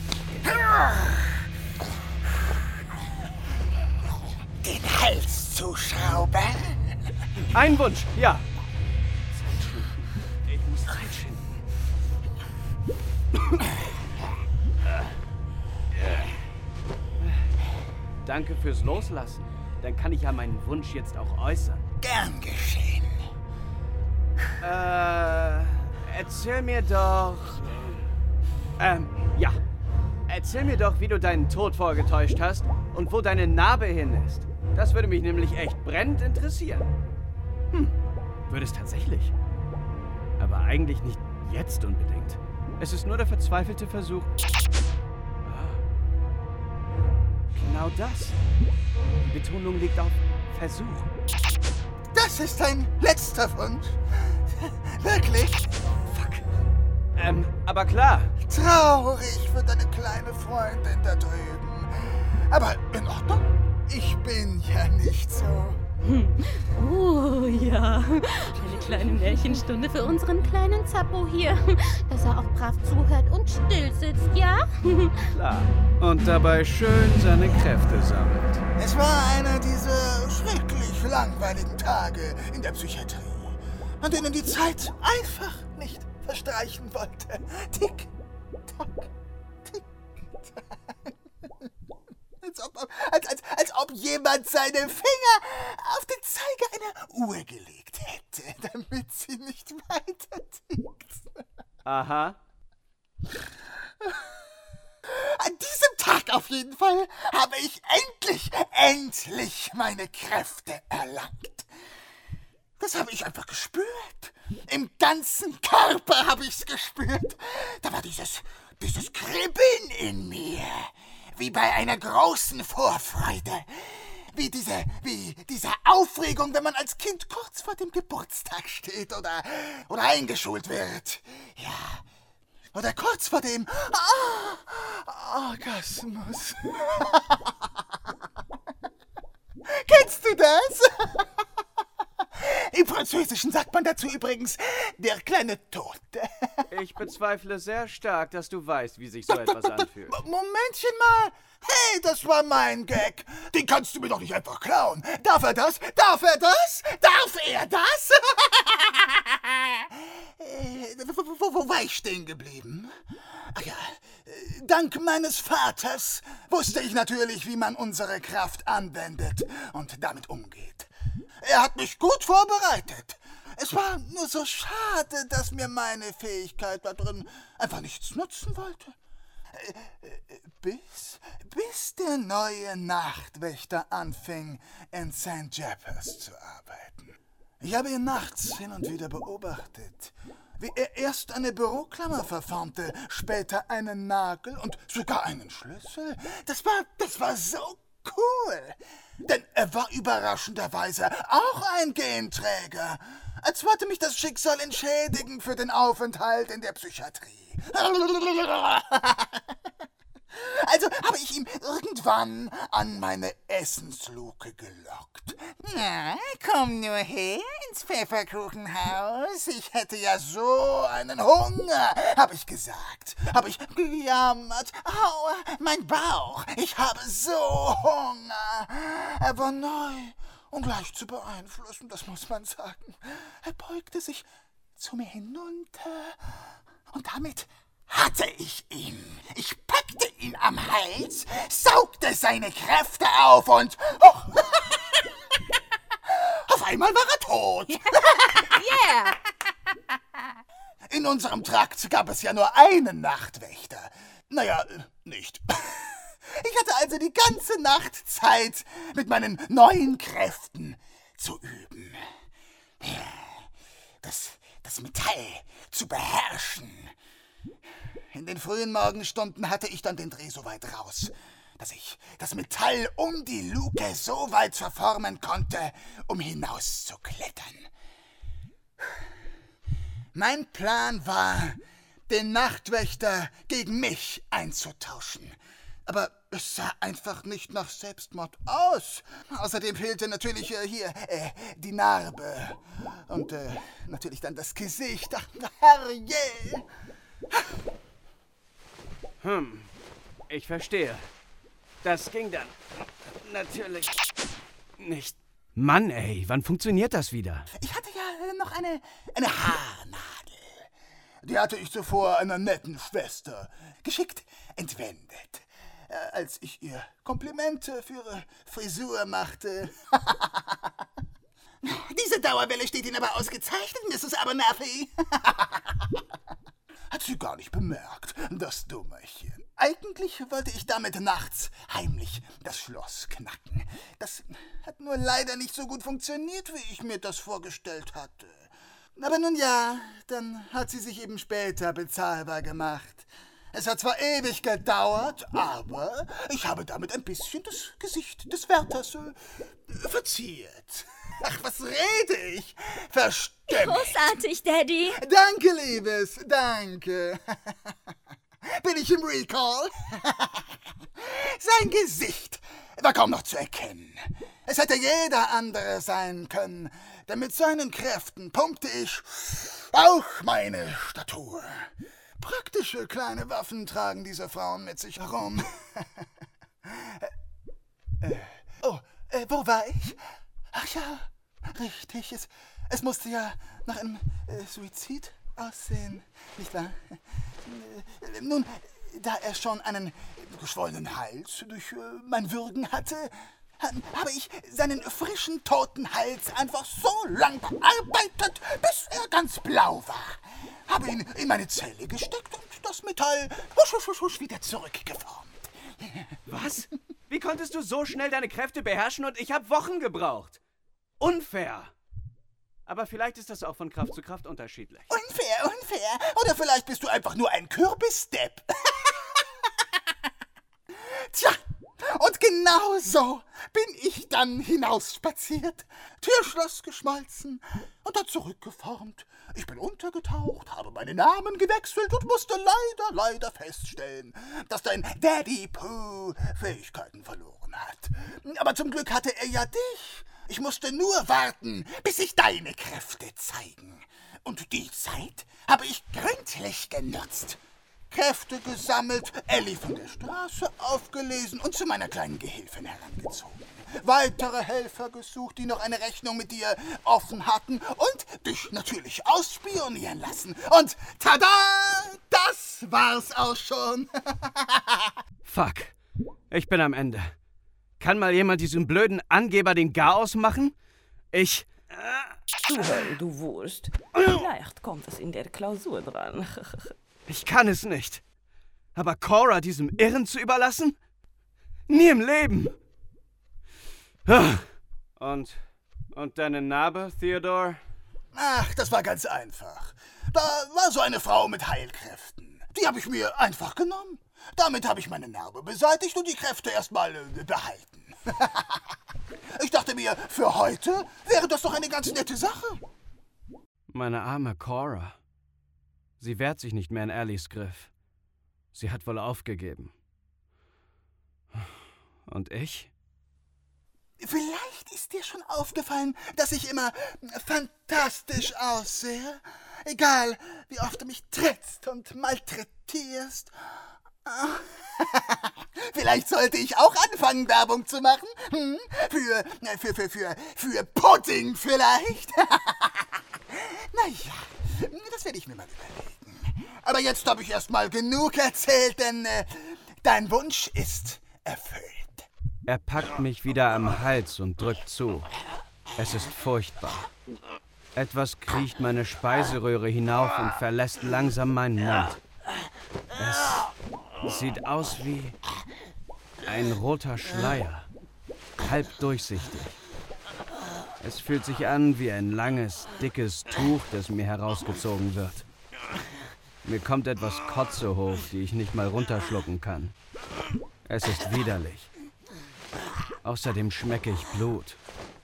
den Hals zuschraube. Ein Wunsch, ja. Ich muss Zeit schinden. Danke fürs Loslassen. Dann kann ich ja meinen Wunsch jetzt auch äußern. Gern geschehen. Äh, erzähl mir doch... Ähm, ja. Erzähl mir doch, wie du deinen Tod vorgetäuscht hast und wo deine Narbe hin ist. Das würde mich nämlich echt brennend interessieren. Hm, würde es tatsächlich. Aber eigentlich nicht jetzt unbedingt. Es ist nur der verzweifelte Versuch... Genau das. Die Betonung liegt auf Versuch. Das ist dein letzter Wunsch? Wirklich? Fuck. Ähm, aber klar. Traurig für deine kleine Freundin da drüben. Aber in Ordnung. Ich bin ja nicht so... Oh ja, eine kleine Märchenstunde für unseren kleinen Zappo hier. Dass er auch brav zuhört und still sitzt, ja? Klar. Und dabei schön seine Kräfte sammelt. Es war einer dieser schrecklich langweiligen Tage in der Psychiatrie, an denen die Zeit einfach nicht verstreichen wollte. Tick, tack, tick, tack. Als ob, als, als, als ob jemand seine Finger auf den Zeiger einer Uhr gelegt hätte, damit sie nicht weiter tickt. Aha. An diesem Tag auf jeden Fall habe ich endlich, endlich meine Kräfte erlangt. Das habe ich einfach gespürt. Im ganzen Körper habe ich's gespürt. Da war dieses, dieses Kribbeln in mir. Wie bei einer großen Vorfreude. Wie diese, wie diese Aufregung, wenn man als Kind kurz vor dem Geburtstag steht oder, oder eingeschult wird. Ja. Oder kurz vor dem oh, Orgasmus. Kennst du das? Im Französischen sagt man dazu übrigens der kleine Tote. Ich bezweifle sehr stark, dass du weißt, wie sich so etwas anfühlt. Momentchen mal. Hey, das war mein Gag. Den kannst du mir doch nicht einfach klauen. Darf er das? Darf er das? Darf er das? äh, wo, wo, wo war ich stehen geblieben? Ach ja, dank meines Vaters wusste ich natürlich, wie man unsere Kraft anwendet und damit umgeht. Er hat mich gut vorbereitet. Es war nur so schade, dass mir meine Fähigkeit da drin einfach nichts nutzen wollte. Bis, bis der neue Nachtwächter anfing, in Sankt Jappers zu arbeiten. Ich habe ihn nachts hin und wieder beobachtet, wie er erst eine Büroklammer verformte, später einen Nagel und sogar einen Schlüssel. Das war, das war so cool. Denn er war überraschenderweise auch ein Genträger. Als wollte mich das Schicksal entschädigen für den Aufenthalt in der Psychiatrie. Also habe ich ihn irgendwann an meine Essensluke gelockt. Na, komm nur her ins Pfefferkuchenhaus. Ich hätte ja so einen Hunger, habe ich gesagt. Habe ich gejammert. Aua, mein Bauch. Ich habe so Hunger. Er war neu und leicht zu beeinflussen, das muss man sagen. Er beugte sich zu mir hinunter und damit hatte ich ihn. Ich packte ihn am Hals, saugte seine Kräfte auf und oh, auf einmal war er tot. Yeah! In unserem Trakt gab es ja nur einen Nachtwächter. Naja, nicht. Ich hatte also die ganze Nacht Zeit, mit meinen neuen Kräften zu üben. Das, das Metall zu beherrschen. In den frühen Morgenstunden hatte ich dann den Dreh so weit raus, dass ich das Metall um die Luke so weit verformen konnte, um hinauszuklettern. Mein Plan war, den Nachtwächter gegen mich einzutauschen. Aber es sah einfach nicht nach Selbstmord aus. Außerdem fehlte natürlich äh, hier äh, die Narbe. Und äh, natürlich dann das Gesicht. Ach, herrje! Hm, ich verstehe. Das ging dann natürlich nicht. Mann, ey, wann funktioniert das wieder? Ich hatte ja noch eine, eine Haarnadel. Die hatte ich zuvor einer netten Schwester geschickt entwendet, äh, als ich ihr Komplimente für ihre Frisur machte. Diese Dauerwelle steht Ihnen aber ausgezeichnet, Missus Abernathy. Hat sie gar nicht bemerkt, das Dummerchen. Eigentlich wollte ich damit nachts heimlich das Schloss knacken. Das hat nur leider nicht so gut funktioniert, wie ich mir das vorgestellt hatte. Aber nun ja, dann hat sie sich eben später bezahlbar gemacht. Es hat zwar ewig gedauert, aber ich habe damit ein bisschen das Gesicht des Wärters äh, verziert. Ach, was rede ich? Verstimmt. Großartig, Daddy. Danke, Liebes, danke. Bin ich im Recall? Sein Gesicht war kaum noch zu erkennen. Es hätte jeder andere sein können, denn mit seinen Kräften pumpte ich auch meine Statur. Praktische kleine Waffen tragen diese Frauen mit sich herum. äh, oh, äh, wo war ich? Ach ja, richtig. Es, es musste ja nach einem äh, Suizid aussehen, nicht wahr? Äh, nun, da er schon einen geschwollenen Hals durch äh, mein Würgen hatte, habe ich seinen frischen, toten Hals einfach so lang bearbeitet, bis er ganz blau war. Habe ihn in meine Zelle gesteckt und das Metall husch, husch, husch, husch wieder zurückgeformt. Was? Wie konntest du so schnell deine Kräfte beherrschen und ich habe Wochen gebraucht? Unfair. Aber vielleicht ist das auch von Kraft zu Kraft unterschiedlich. Unfair, unfair. Oder vielleicht bist du einfach nur ein Kürbisdepp. Tja, und genau so bin ich dann hinausspaziert, Türschloss geschmolzen und dann zurückgeformt. Ich bin untergetaucht, habe meinen Namen gewechselt und musste leider, leider feststellen, dass dein Daddy Pooh Fähigkeiten verloren hat. Aber zum Glück hatte er ja dich. Ich musste nur warten, bis sich deine Kräfte zeigen. Und die Zeit habe ich gründlich genutzt. Kräfte gesammelt, Ellie von der Straße aufgelesen und zu meiner kleinen Gehilfin herangezogen. Weitere Helfer gesucht, die noch eine Rechnung mit dir offen hatten und dich natürlich ausspionieren lassen. Und tada, das war's auch schon. Fuck, ich bin am Ende. Kann mal jemand diesem blöden Angeber den Garaus machen? Ich... Du Höll, du Wurst. Vielleicht kommt es in der Klausur dran. Ich kann es nicht. Aber Cora diesem Irren zu überlassen? Nie im Leben. Und, und deine Narbe, Theodore? Ach, das war ganz einfach. Da war so eine Frau mit Heilkräften. Die habe ich mir einfach genommen. Damit habe ich meine Narbe beseitigt und die Kräfte erstmal äh, behalten. Ich dachte mir, für heute wäre das doch eine ganz nette Sache. Meine arme Cora. Sie wehrt sich nicht mehr in Ellies Griff. Sie hat wohl aufgegeben. Und ich? Vielleicht ist dir schon aufgefallen, dass ich immer fantastisch aussehe. Egal, wie oft du mich trittst und malträtierst. Vielleicht sollte ich auch anfangen, Werbung zu machen. Hm? Für, für, für, für, für Pudding vielleicht. Naja, das werde ich mir mal überlegen. Aber jetzt habe ich erst mal genug erzählt, denn äh, dein Wunsch ist erfüllt. Er packt mich wieder am Hals und drückt zu. Es ist furchtbar. Etwas kriecht meine Speiseröhre hinauf und verlässt langsam meinen Mund. Es sieht aus wie ein roter Schleier, halb durchsichtig. Es fühlt sich an wie ein langes, dickes Tuch, das mir herausgezogen wird. Mir kommt etwas Kotze hoch, die ich nicht mal runterschlucken kann. Es ist widerlich. Außerdem schmecke ich Blut.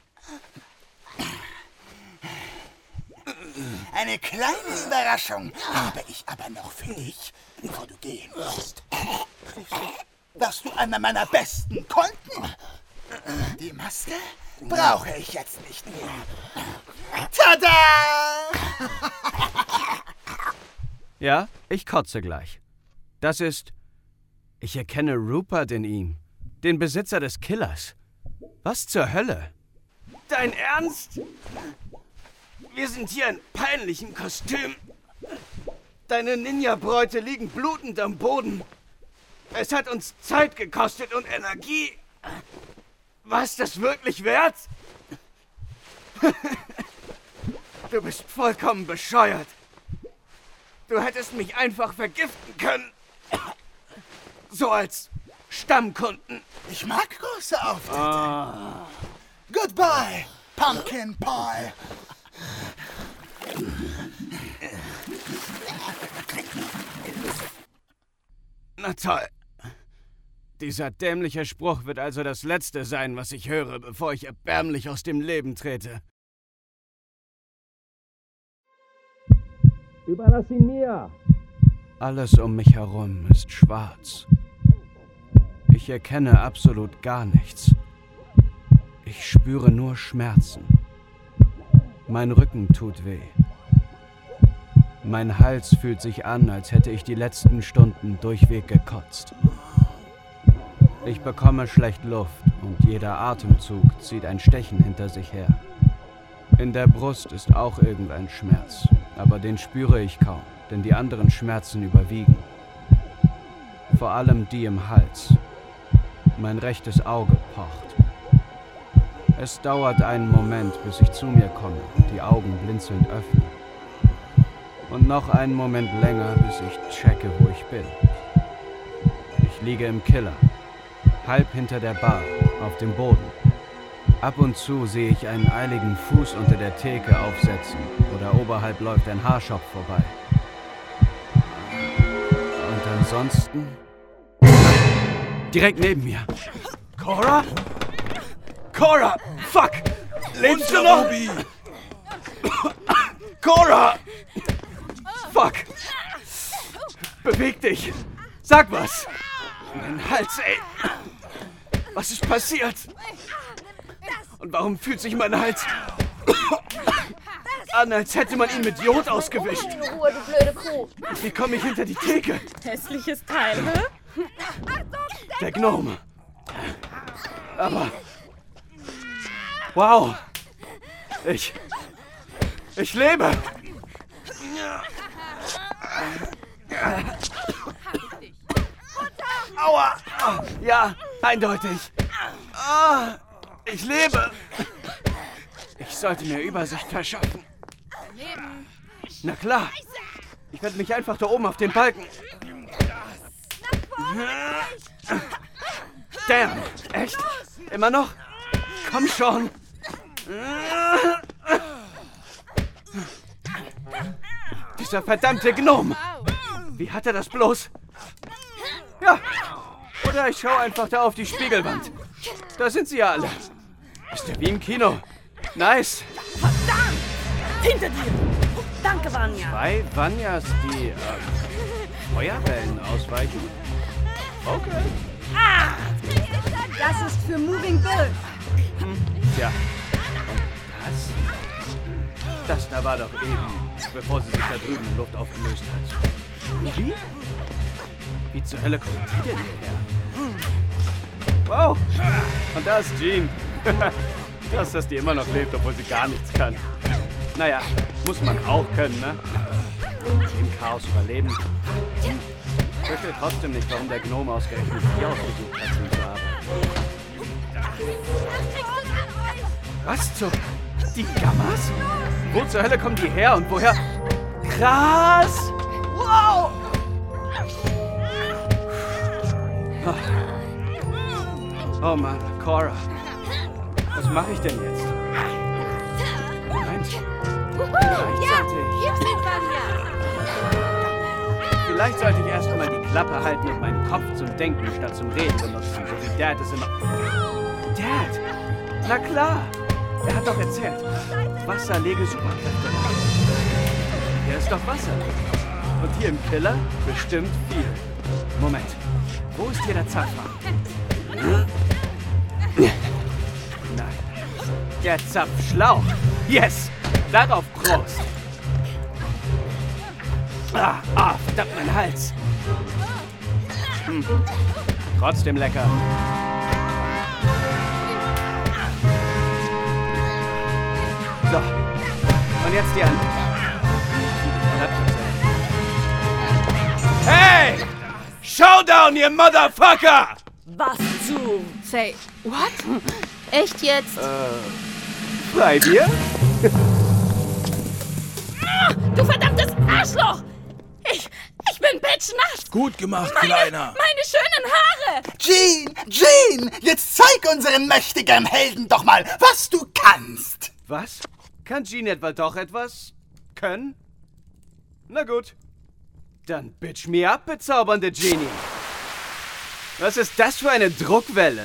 Eine kleine Überraschung habe ich aber noch für dich, bevor du gehen musst. Warst du einer meiner besten Kunden? Die Maske brauche ich jetzt nicht mehr. Tada! Ja, ich kotze gleich. Das ist... Ich erkenne Rupert in ihm. Den Besitzer des Killers. Was zur Hölle? Dein Ernst? Wir sind hier in peinlichem Kostüm. Deine Ninja-Bräute liegen blutend am Boden. Es hat uns Zeit gekostet und Energie. War es das wirklich wert? Du bist vollkommen bescheuert. Du hättest mich einfach vergiften können. So als Stammkunden. Ich mag große Auftritte. Ah. Goodbye, Pumpkin Pie. Na toll. Dieser dämliche Spruch wird also das Letzte sein, was ich höre, bevor ich erbärmlich aus dem Leben trete. Überlass ihn mir! Alles um mich herum ist schwarz. Ich erkenne absolut gar nichts. Ich spüre nur Schmerzen. Mein Rücken tut weh. Mein Hals fühlt sich an, als hätte ich die letzten Stunden durchweg gekotzt. Ich bekomme schlecht Luft und jeder Atemzug zieht ein Stechen hinter sich her. In der Brust ist auch irgendein Schmerz, aber den spüre ich kaum, denn die anderen Schmerzen überwiegen. Vor allem die im Hals. Mein rechtes Auge pocht. Es dauert einen Moment, bis ich zu mir komme, die Augen blinzelnd öffne. Und noch einen Moment länger, bis ich checke, wo ich bin. Ich liege im Killer, halb hinter der Bar, auf dem Boden. Ab und zu sehe ich einen eiligen Fuß unter der Theke aufsetzen oder oberhalb läuft ein Haarschopf vorbei. Und ansonsten... Direkt neben mir. Cora? Cora! Fuck! Lebst du noch? Cora! Fuck! Beweg dich! Sag was! Mein Hals, ey! Was ist passiert? Und warum fühlt sich mein Hals an, als hätte man ihn mit Jod ausgewischt? Ruhe, du blöde Kuh. Wie komme ich hinter die Theke? Hässliches Teil, hä? Der Gnome. Aber... Wow! Ich... Ich lebe! Aua! Ja, eindeutig. Ah, ich lebe. Ich sollte mir Übersicht verschaffen. Na klar. Ich werde mich einfach da oben auf den Balken. Damn, echt? Immer noch? Komm schon. Dieser verdammte Gnome. Wie hat er das bloß? Ja. Oder ich schaue einfach da auf die Spiegelwand. Da sind sie ja alle. Ist ja wie im Kino. Nice. Verdammt! Hinter dir! Danke, Vanya. Zwei Vanyas, die äh, Feuerbällen ausweichen. Okay. Ah! Das ist für Moving Bill. Hm. Tja. Und das? Das da war doch eben, bevor sie sich da drüben in Luft aufgelöst hat. Wie? Wie zur Hölle kommt die denn hierher? Wow! Und da ist Jean. Krass, dass die immer noch lebt, obwohl sie gar nichts kann. Naja, muss man auch können, ne? Im Chaos überleben. Ich verstehe trotzdem nicht, warum der Gnome ausgerechnet hier ausgesucht hat, zu arbeiten. Was zur... Die Gammas? Wo zur Hölle kommen die her und woher... Krass! Wow! Oh Mann, Cora. Was mache ich denn jetzt? Moment. Vielleicht sollte ich... Vielleicht sollte ich erst mal die Klappe halten und meinen Kopf zum Denken statt zum Reden benutzen, so wie Dad es immer... Dad? Na klar. Er hat doch erzählt. Wasser lege Superkräfte. Hier ist doch Wasser. Und hier im Keller bestimmt viel. Moment. Wo ist hier der Zapfhahn? Nein. Der Zapfschlauch. Yes! Darauf Prost! Ah, ah, verdammt, mein Hals. Hm. Trotzdem lecker. So. Und jetzt die andere. Hey! Showdown, ihr Motherfucker! Was zu? Say, what? Echt jetzt? Äh, Freibier? Ah, du verdammtes Arschloch! Ich, ich bin bitchnass! Gut gemacht, meine, Kleiner! Meine schönen Haare! Jean! Jean! Jetzt zeig unseren mächtigen Helden doch mal, was du kannst! Was? Kann Jean etwa doch etwas können? Na gut. Dann bitch me up, bezaubernde Genie. Was ist das für eine Druckwelle?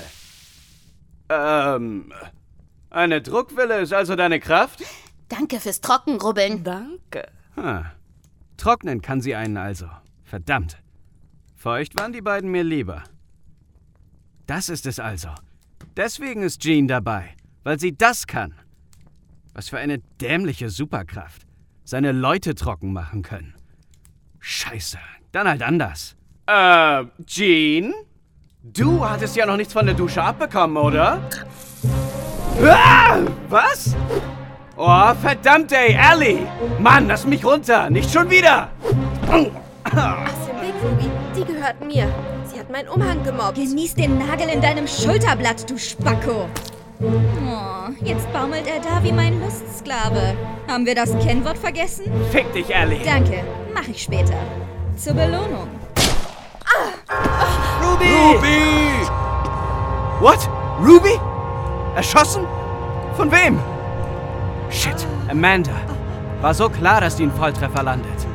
Ähm, eine Druckwelle ist also deine Kraft? Danke fürs Trockenrubbeln. Danke. Ah, trocknen kann sie einen also. Verdammt. Feucht waren die beiden mir lieber. Das ist es also. Deswegen ist Jean dabei. Weil sie das kann. Was für eine dämliche Superkraft. Seine Leute trocken machen können. Scheiße, dann halt anders. Äh, Jean? Du hattest ja noch nichts von der Dusche abbekommen, oder? Ah, was? Oh, verdammt, ey, Ellie! Mann, lass mich runter! Nicht schon wieder! Aus dem Weg, Ruby. Die gehört mir. Sie hat meinen Umhang gemobbt. Genieß den Nagel in deinem Schulterblatt, du Spacko! Oh, jetzt baumelt er da wie mein Lustsklave. Haben wir das Kennwort vergessen? Fick dich, Ellie! Danke, mach ich später. Zur Belohnung. Ah. Ruby! Ruby! What? Ruby? Erschossen? Von wem? Shit, Amanda. War so klar, dass die einen Volltreffer landet.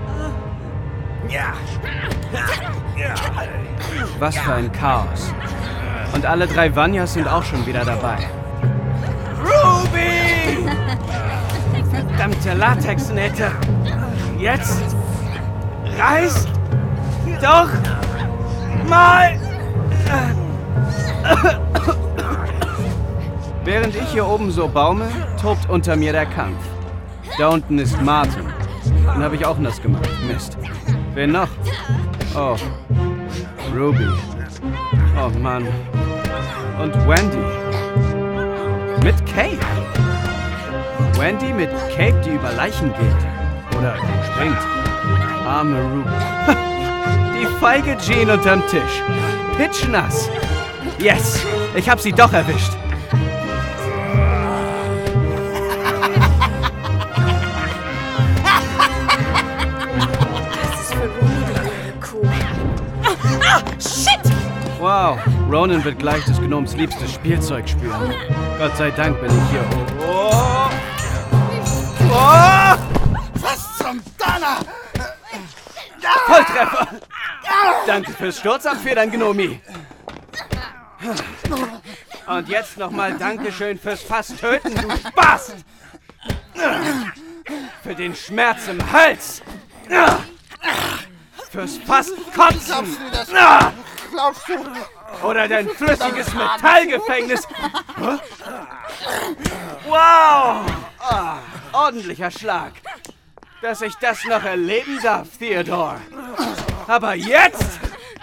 Was für ein Chaos. Und alle drei Vanyas sind auch schon wieder dabei. Ruby! Verdammte Latexnähte. Jetzt reiß doch mal. Während ich hier oben so baume, tobt unter mir der Kampf. Da unten ist Martin. Den habe ich auch nass gemacht. Mist. Wen noch? Oh, Ruby. Oh Mann. Und Wendy. Mit Cape. Wendy mit Cape, die über Leichen geht. Oder springt. Arme Ruby. Die feige Jean unterm Tisch. Pitschnass. Yes, ich hab sie doch erwischt. Das ist für Ruby die ihre Kuh. Ah, shit! Wow, Ronan wird gleich des Gnoms liebstes Spielzeug spüren. Gott sei Dank bin ich hier. Oh! Oh! Was zum Donner? Volltreffer! Danke fürs Sturzabfedern, Gnomi. Und jetzt nochmal Dankeschön fürs Fast-Töten, du Spast! Für den Schmerz im Hals! Fürs Fast-Kotzen! Glaubst du? Oder dein flüssiges Metallgefängnis! Wow! Oh, ordentlicher Schlag. Dass ich das noch erleben darf, Theodore. Aber jetzt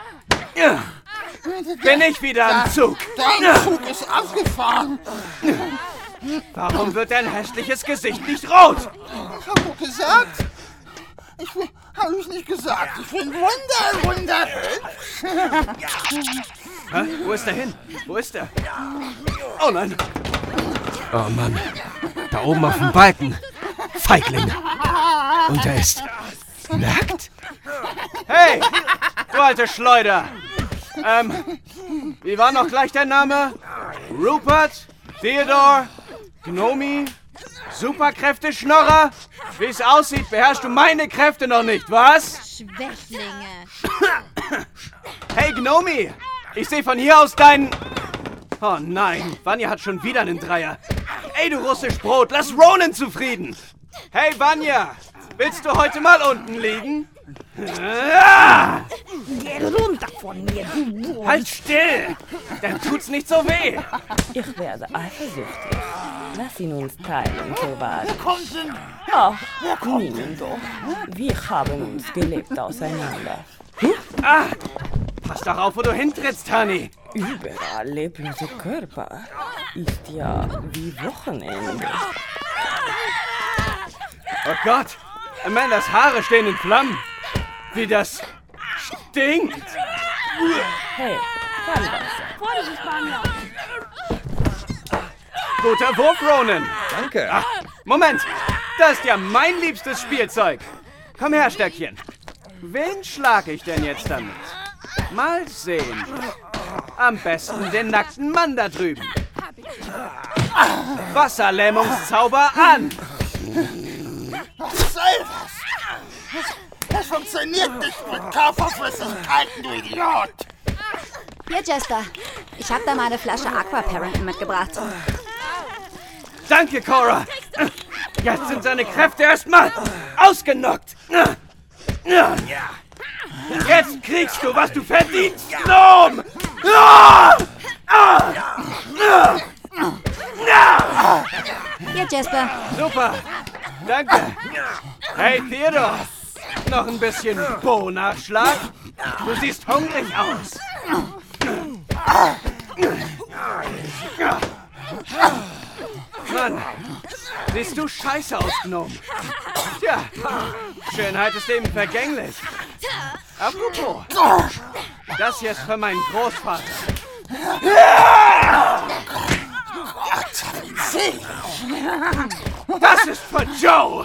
bin ich wieder am Zug. Dein Zug ist abgefahren. Warum wird dein hässliches Gesicht nicht rot? Ich hab doch gesagt. Ich bin, hab ich nicht gesagt. Ich bin wunder, wunderhübsch. Hä? Wo ist er hin? Wo ist er? Oh nein. Oh Mann. Da oben auf dem Balken. Feigling. Und er ist nackt? Hey, du alte Schleuder. Ähm, wie war noch gleich dein Name? Rupert? Theodore? Gnomi? Superkräfte-Schnorrer? Wie es aussieht, beherrschst du meine Kräfte noch nicht, was? Schwächlinge. Hey, Gnomi! Ich sehe von hier aus deinen... Oh nein, Vanya hat schon wieder einen Dreier. Ey, du russisch Brot, lass Ronan zufrieden! Hey, Vanya! Willst du heute mal unten liegen? Ah! Geh runter von mir, du Wurm. Halt still! Dann tut's nicht so weh! Ich werde eifersüchtig. Lass ihn uns teilen, Torvald. Wer kommt denn? Ach, nimm doch. Wir haben uns gelebt auseinander. Ah! Pass doch auf, wo du hintrittst, Honey! Überall leblose Körper. Ist ja wie Wochenende. Oh Gott! Amandas Haare stehen in Flammen! Wie das stinkt! Hey, Fernwasser. Vorsicht, Vanya. Guter Wurf, Ronan! Danke! Ach, Moment! Das ist ja mein liebstes Spielzeug! Komm her, Stöckchen! Wen schlag ich denn jetzt damit? Mal sehen. Am besten den nackten Mann da drüben. Wasserlähmungszauber an! Was soll das? Das funktioniert nicht mit Körperflüssigkeiten, du Idiot! Hier, Jester. Ich hab da mal eine Flasche Aquaparent mitgebracht. Danke, Cora! Jetzt sind seine Kräfte erstmal ausgenockt! Jetzt kriegst du, was du verdienst, Gnome! Ah! Ah! Ah! Ah! Jasper. Super. Danke. Hey, Theodor. Noch ein bisschen Bo-Nachschlag? Du siehst hungrig aus. Mann, siehst du scheiße aus, Gnome. Tja, Schönheit ist eben vergänglich. Apropos, das hier ist für meinen Großvater. Das ist für Joe.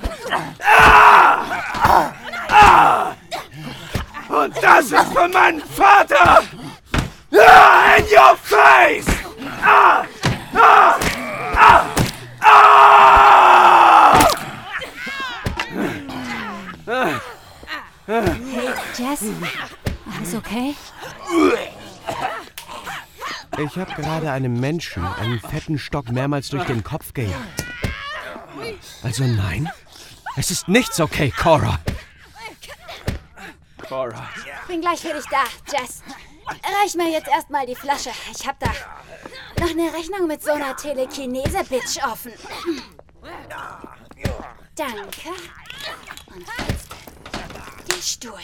Und das ist für meinen Vater. In your face! Ah! Ah! Ah! Ah! Hey, Jess, alles okay? Ich habe gerade einem Menschen einen fetten Stock mehrmals durch den Kopf gejagt. Also nein, es ist nichts okay, Cora. Cora. Bin gleich für dich da, Jess. Reich mir jetzt erstmal die Flasche. Ich hab da noch eine Rechnung mit so einer Telekinese-Bitch offen. Danke. Und jetzt den Stuhl.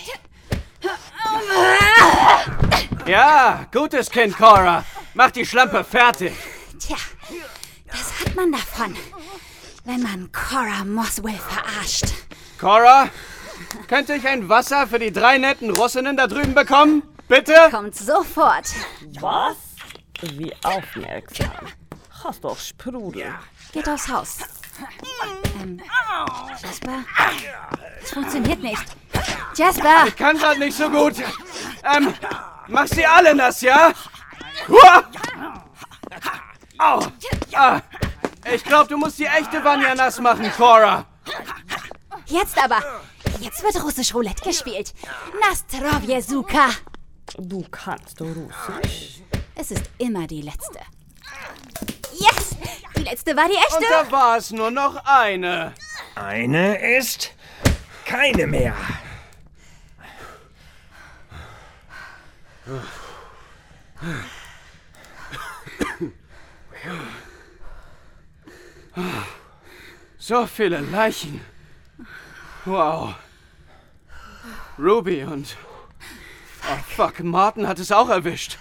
Ja, gutes Kind, Cora. Mach die Schlampe fertig. Tja, das hat man davon, wenn man Cora Moswell verarscht. Cora, könnte ich ein Wasser für die drei netten Russinnen da drüben bekommen? Bitte? Kommt sofort. Was? Wie aufmerksam. Hast doch Sprudel. Geht aufs Haus. Ähm, Jasper? Das funktioniert nicht. Jasper! Ich kann grad nicht so gut. Ähm, mach sie alle nass, ja? Hua! Au! Ah, ich glaube, du musst die echte Vanya nass machen, Cora. Jetzt aber. Jetzt wird russisch Roulette gespielt. Nastrovje Suka. Du kannst Russisch. Es ist immer die letzte. Yes! Die letzte war die echte. Und da war es nur noch eine. Eine ist keine mehr. So viele Leichen. Wow. Ruby und... Oh fuck, Martin hat es auch erwischt.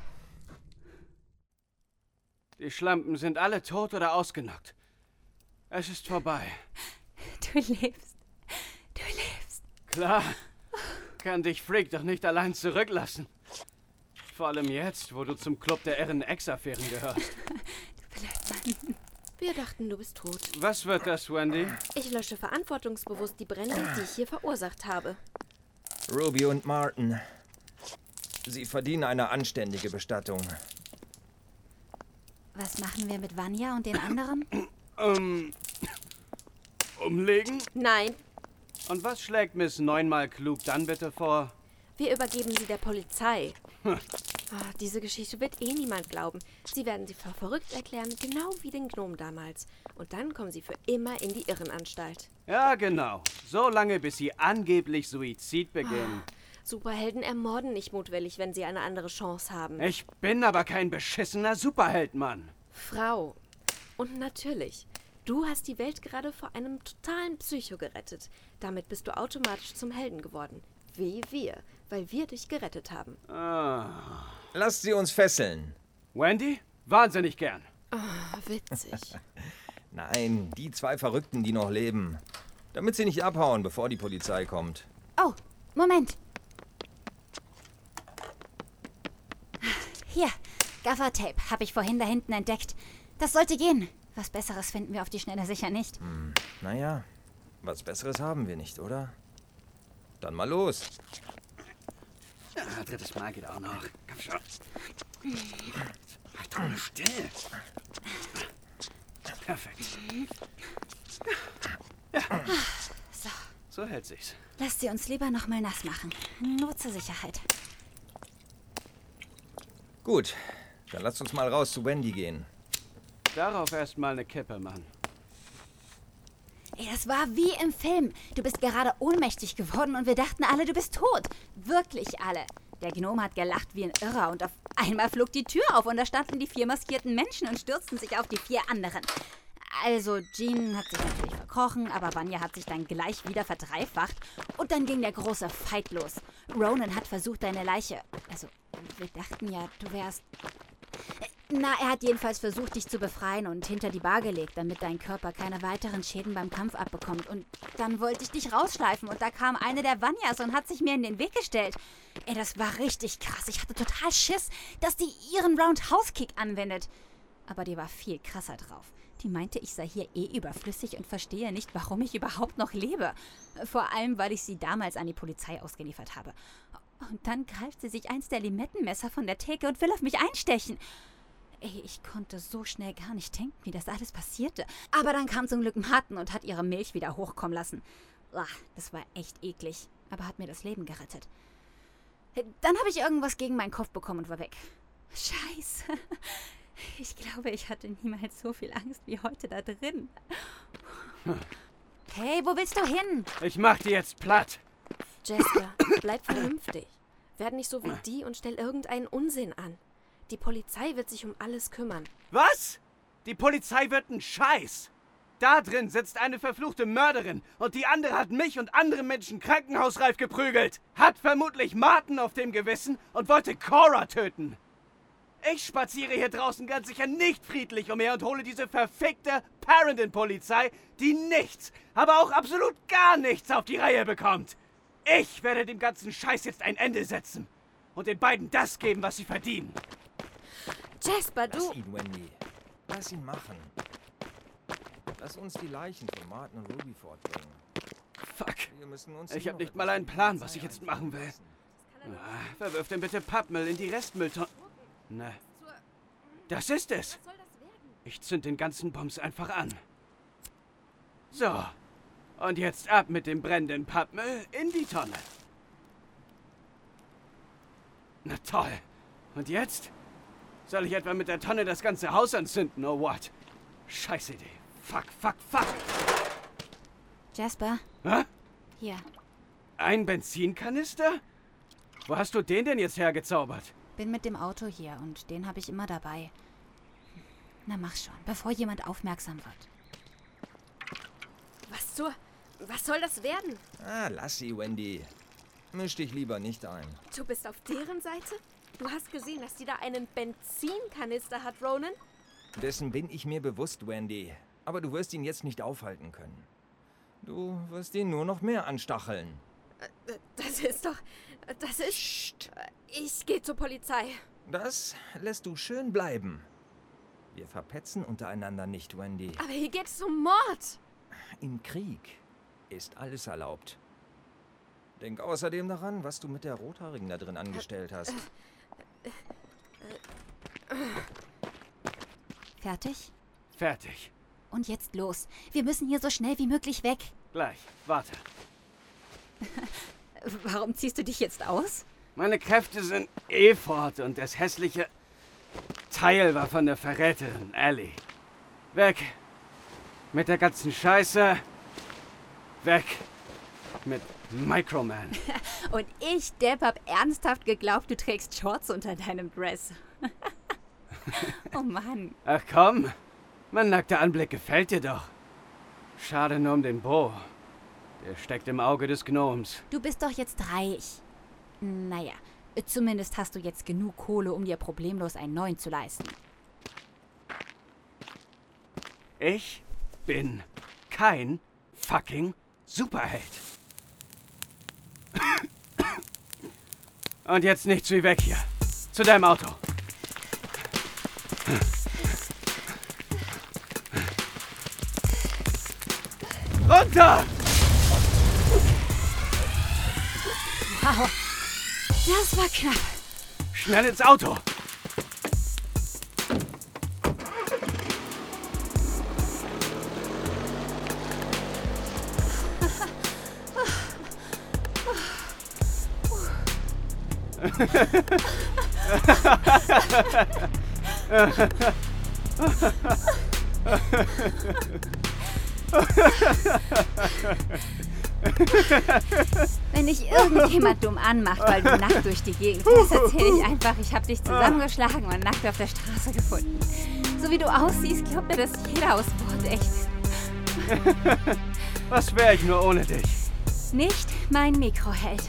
Die Schlampen sind alle tot oder ausgenockt. Es ist vorbei. Du lebst. Du lebst. Klar. Kann dich Freak doch nicht allein zurücklassen. Vor allem jetzt, wo du zum Club der Ehren-Ex-Affären gehörst. Du Blödmann. Wir dachten, du bist tot. Was wird das, Wendy? Ich lösche verantwortungsbewusst die Brände, die ich hier verursacht habe. Ruby und Martin. Sie verdienen eine anständige Bestattung. Was machen wir mit Vanya und den anderen? Ähm. Umlegen? Nein. Und was schlägt Miss Neunmal klug dann bitte vor? Wir übergeben sie der Polizei. Hm. Oh, diese Geschichte wird eh niemand glauben. Sie werden sie für verrückt erklären, genau wie den Gnom damals. Und dann kommen sie für immer in die Irrenanstalt. Ja, genau. So lange, bis sie angeblich Suizid begehen. Oh, Superhelden ermorden nicht mutwillig, wenn sie eine andere Chance haben. Ich bin aber kein beschissener Superheld, Mann. Frau. Und natürlich, du hast die Welt gerade vor einem totalen Psycho gerettet. Damit bist du automatisch zum Helden geworden. Wie wir, weil wir dich gerettet haben. Ah. Lasst sie uns fesseln. Wendy? Wahnsinnig gern. Oh, witzig. Nein, die zwei Verrückten, die noch leben. Damit sie nicht abhauen, bevor die Polizei kommt. Oh, Moment. Hier, Gaffertape habe ich vorhin da hinten entdeckt. Das sollte gehen. Was Besseres finden wir auf die Schnelle sicher nicht. Hm, naja, was Besseres haben wir nicht, oder? Dann mal los. Ja, drittes Mal geht auch noch. Komm schon. Halt doch mal still. Perfekt. Ja. So. So hält sich's. Lasst sie uns lieber noch mal nass machen. Nur zur Sicherheit. Gut, dann lasst uns mal raus zu Wendy gehen. Darauf erstmal eine Kippe, Mann. Ey, das war wie im Film. Du bist gerade ohnmächtig geworden und wir dachten alle, du bist tot. Wirklich alle. Der Gnome hat gelacht wie ein Irrer und auf einmal flog die Tür auf und da standen die vier maskierten Menschen und stürzten sich auf die vier anderen. Also, Jean hat sich natürlich verkrochen, aber Vanya hat sich dann gleich wieder verdreifacht. Und dann ging der große Fight los. Ronan hat versucht, deine Leiche... Also, wir dachten ja, du wärst... Na, er hat jedenfalls versucht, dich zu befreien und hinter die Bar gelegt, damit dein Körper keine weiteren Schäden beim Kampf abbekommt. Und dann wollte ich dich rausschleifen und da kam eine der Vanyas und hat sich mir in den Weg gestellt. Ey, das war richtig krass. Ich hatte total Schiss, dass die ihren Roundhouse-Kick anwendet. Aber die war viel krasser drauf. Die meinte, ich sei hier eh überflüssig und verstehe nicht, warum ich überhaupt noch lebe. Vor allem, weil ich sie damals an die Polizei ausgeliefert habe. Und dann greift sie sich eins der Limettenmesser von der Theke und will auf mich einstechen. Ey, ich konnte so schnell gar nicht denken, wie das alles passierte. Aber dann kam zum Glück Martin und hat ihre Milch wieder hochkommen lassen. Ach, das war echt eklig, aber hat mir das Leben gerettet. Dann habe ich irgendwas gegen meinen Kopf bekommen und war weg. Scheiße. Ich glaube, ich hatte niemals so viel Angst wie heute da drin. Hey, wo willst du hin? Ich mach die jetzt platt. Jasper, bleib vernünftig. Werd nicht so wie die und stell irgendeinen Unsinn an. Die Polizei wird sich um alles kümmern. Was? Die Polizei wird ein Scheiß. Da drin sitzt eine verfluchte Mörderin und die andere hat mich und andere Menschen krankenhausreif geprügelt. Hat vermutlich Martin auf dem Gewissen und wollte Cora töten. Ich spaziere hier draußen ganz sicher nicht friedlich umher und hole diese verfickte Parenton-Polizei, die nichts, aber auch absolut gar nichts auf die Reihe bekommt. Ich werde dem ganzen Scheiß jetzt ein Ende setzen und den beiden das geben, was sie verdienen. Jasper, du... Lass ihn, Wendy. Lass ihn machen. Lass uns die Leichen von Martin und Ruby fortbringen. Fuck. Wir müssen uns Ich hab nicht mal einen Plan, was ich jetzt machen will. Na, verwirf denn bitte Pappmüll in die Restmülltonne. Ne. Das ist es. Ich zünd den ganzen Bums einfach an. So. Und jetzt ab mit dem brennenden Pappmüll in die Tonne. Na toll. Und jetzt? Soll ich etwa mit der Tonne das ganze Haus anzünden, oh what? Scheiß Idee. Fuck, fuck, fuck. Jasper? Hä? Hier. Ein Benzinkanister? Wo hast du den denn jetzt hergezaubert? Bin mit dem Auto hier und den habe ich immer dabei. Na mach schon, bevor jemand aufmerksam wird. Was zur... Was soll das werden? Ah, lass sie, Wendy. Misch dich lieber nicht ein. Du bist auf deren Seite? Du hast gesehen, dass die da einen Benzinkanister hat, Ronan? Dessen bin ich mir bewusst, Wendy. Aber du wirst ihn jetzt nicht aufhalten können. Du wirst ihn nur noch mehr anstacheln. Das ist doch... Das ist... Psst. Ich gehe zur Polizei. Das lässt du schön bleiben. Wir verpetzen untereinander nicht, Wendy. Aber hier geht es um Mord. Im Krieg ist alles erlaubt. Denk außerdem daran, was du mit der Rothaarigen da drin angestellt hast. Fertig? Fertig. Und jetzt los. Wir müssen hier so schnell wie möglich weg. Gleich. Warte. Warum ziehst du dich jetzt aus? Meine Kräfte sind eh fort und das hässliche Teil war von der Verräterin Ellie. Weg. Mit der ganzen Scheiße. Weg. Mit Microman. Und ich, Depp, hab ernsthaft geglaubt, du trägst Shorts unter deinem Dress. Oh Mann. Ach komm. Mein nackter Anblick gefällt dir doch. Schade nur um den Bo. Der steckt im Auge des Gnoms. Du bist doch jetzt reich. Naja, zumindest hast du jetzt genug Kohle, um dir problemlos einen neuen zu leisten. Ich bin kein fucking Superheld. Und jetzt nichts wie weg hier. Zu deinem Auto. Runter! Wow, das war knapp. Schnell ins Auto. Wenn dich irgendjemand dumm anmacht, weil du nackt durch die Gegend fährst, erzähl ich einfach, ich habe dich zusammengeschlagen und nackt auf der Straße gefunden. So wie du aussiehst, glaubt mir das jeder aus Wort, echt. Was wäre ich nur ohne dich? Nicht mein Mikroheld.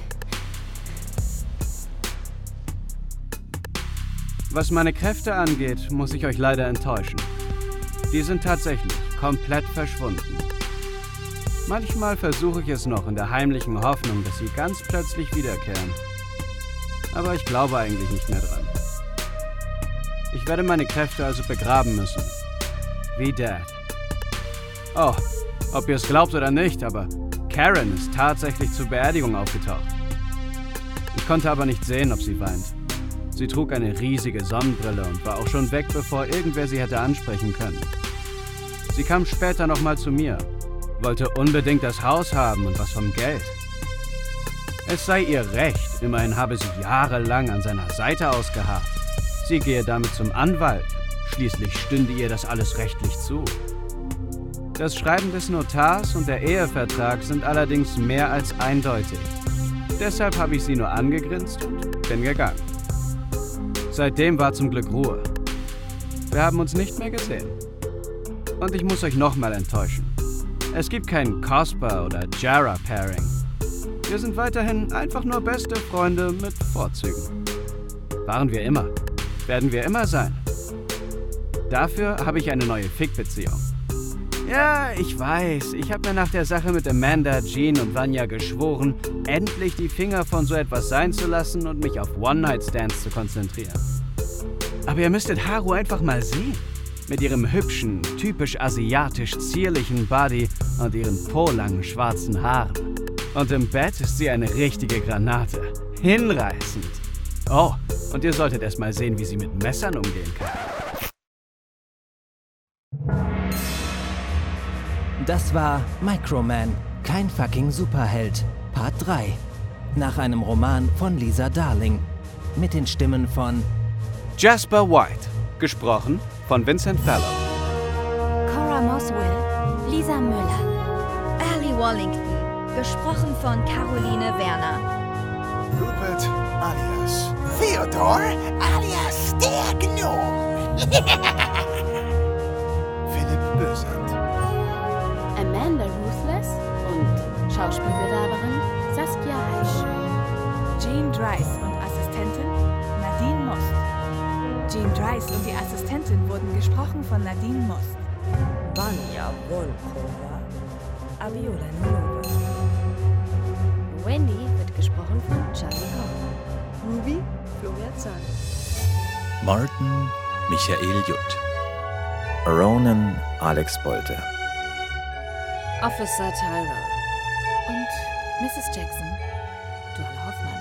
Was meine Kräfte angeht, muss ich euch leider enttäuschen. Die sind tatsächlich komplett verschwunden. Manchmal versuche ich es noch in der heimlichen Hoffnung, dass sie ganz plötzlich wiederkehren. Aber ich glaube eigentlich nicht mehr dran. Ich werde meine Kräfte also begraben müssen. Wie Dad. Oh, ob ihr es glaubt oder nicht, aber Karen ist tatsächlich zur Beerdigung aufgetaucht. Ich konnte aber nicht sehen, ob sie weint. Sie trug eine riesige Sonnenbrille und war auch schon weg, bevor irgendwer sie hätte ansprechen können. Sie kam später nochmal zu mir, wollte unbedingt das Haus haben und was vom Geld. Es sei ihr Recht, immerhin habe sie jahrelang an seiner Seite ausgeharrt. Sie gehe damit zum Anwalt, schließlich stünde ihr das alles rechtlich zu. Das Schreiben des Notars und der Ehevertrag sind allerdings mehr als eindeutig. Deshalb habe ich sie nur angegrinst und bin gegangen. Seitdem war zum Glück Ruhe. Wir haben uns nicht mehr gesehen. Und ich muss euch nochmal enttäuschen. Es gibt kein Cosper oder Jara-Pairing. Wir sind weiterhin einfach nur beste Freunde mit Vorzügen. Waren wir immer. Werden wir immer sein. Dafür habe ich eine neue Fick-Beziehung. Ja, ich weiß, ich habe mir nach der Sache mit Amanda, Jean und Vanya geschworen, endlich die Finger von so etwas sein zu lassen und mich auf One-Night-Stands zu konzentrieren. Aber ihr müsstet Haru einfach mal sehen. Mit ihrem hübschen, typisch asiatisch zierlichen Body und ihren polangen schwarzen Haaren. Und im Bett ist sie eine richtige Granate. Hinreißend. Oh, und ihr solltet erst mal sehen, wie sie mit Messern umgehen kann. Das war Microman, kein fucking Superheld, Part drei. Nach einem Roman von Lisa Darling. Mit den Stimmen von Jasper White, gesprochen von Vincent Fellow. Cora Moswell, Lisa Müller. Ali Wallington, gesprochen von Caroline Werner. Rupert alias Theodore alias der Gnome. Philipp Bösand. Amanda Ruthless und Schauspielbewerberin Saskia Heisch. Jean Dries und Assistentin Nadine Most. Jean Dries und die Assistentin wurden gesprochen von Nadine Most. Vanya Volkova, Abiola Nova. Wendy wird gesprochen von Charlie Koch. Ruby, Florian Zahn. Martin, Michael Jutt. Ronan, Alex Bolte. Officer Tyra. Und Missus Jackson, Dörle Hoffmann.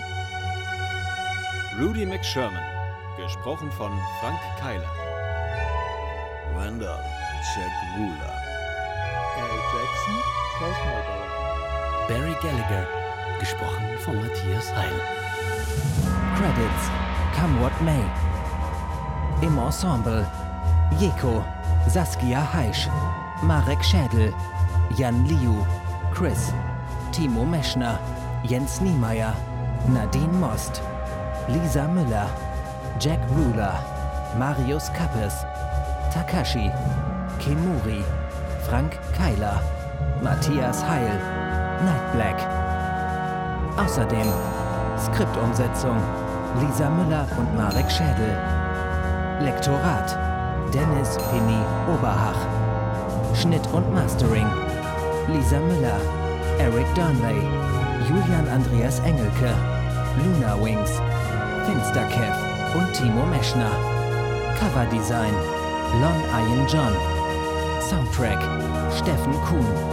Rudy McSherman, gesprochen von Frank Keiler. Randall, Jack Ruler. Eric Jackson, Klaus Neubauer. Barry Gallagher, gesprochen von Matthias Heil. Credits, Come What May. Im Ensemble, Jeko, Saskia Heisch, Marek Schädel, Jan Liu, Chris, Timo Meschner, Jens Niemeyer, Nadine Most, Lisa Müller, Jack Ruler, Marius Kappes, Takashi, Kimuri, Frank Keiler, Matthias Heil, Night Black. Außerdem Skriptumsetzung Lisa Müller und Marek Schädel. Lektorat Dennis Penny Oberhach. Schnitt und Mastering Lisa Müller, Eric Darnley, Julian Andreas Engelke, Luna Wings, Finsterkev und Timo Meschner. Coverdesign Lon Ian John. Soundtrack Steffen Kuhn.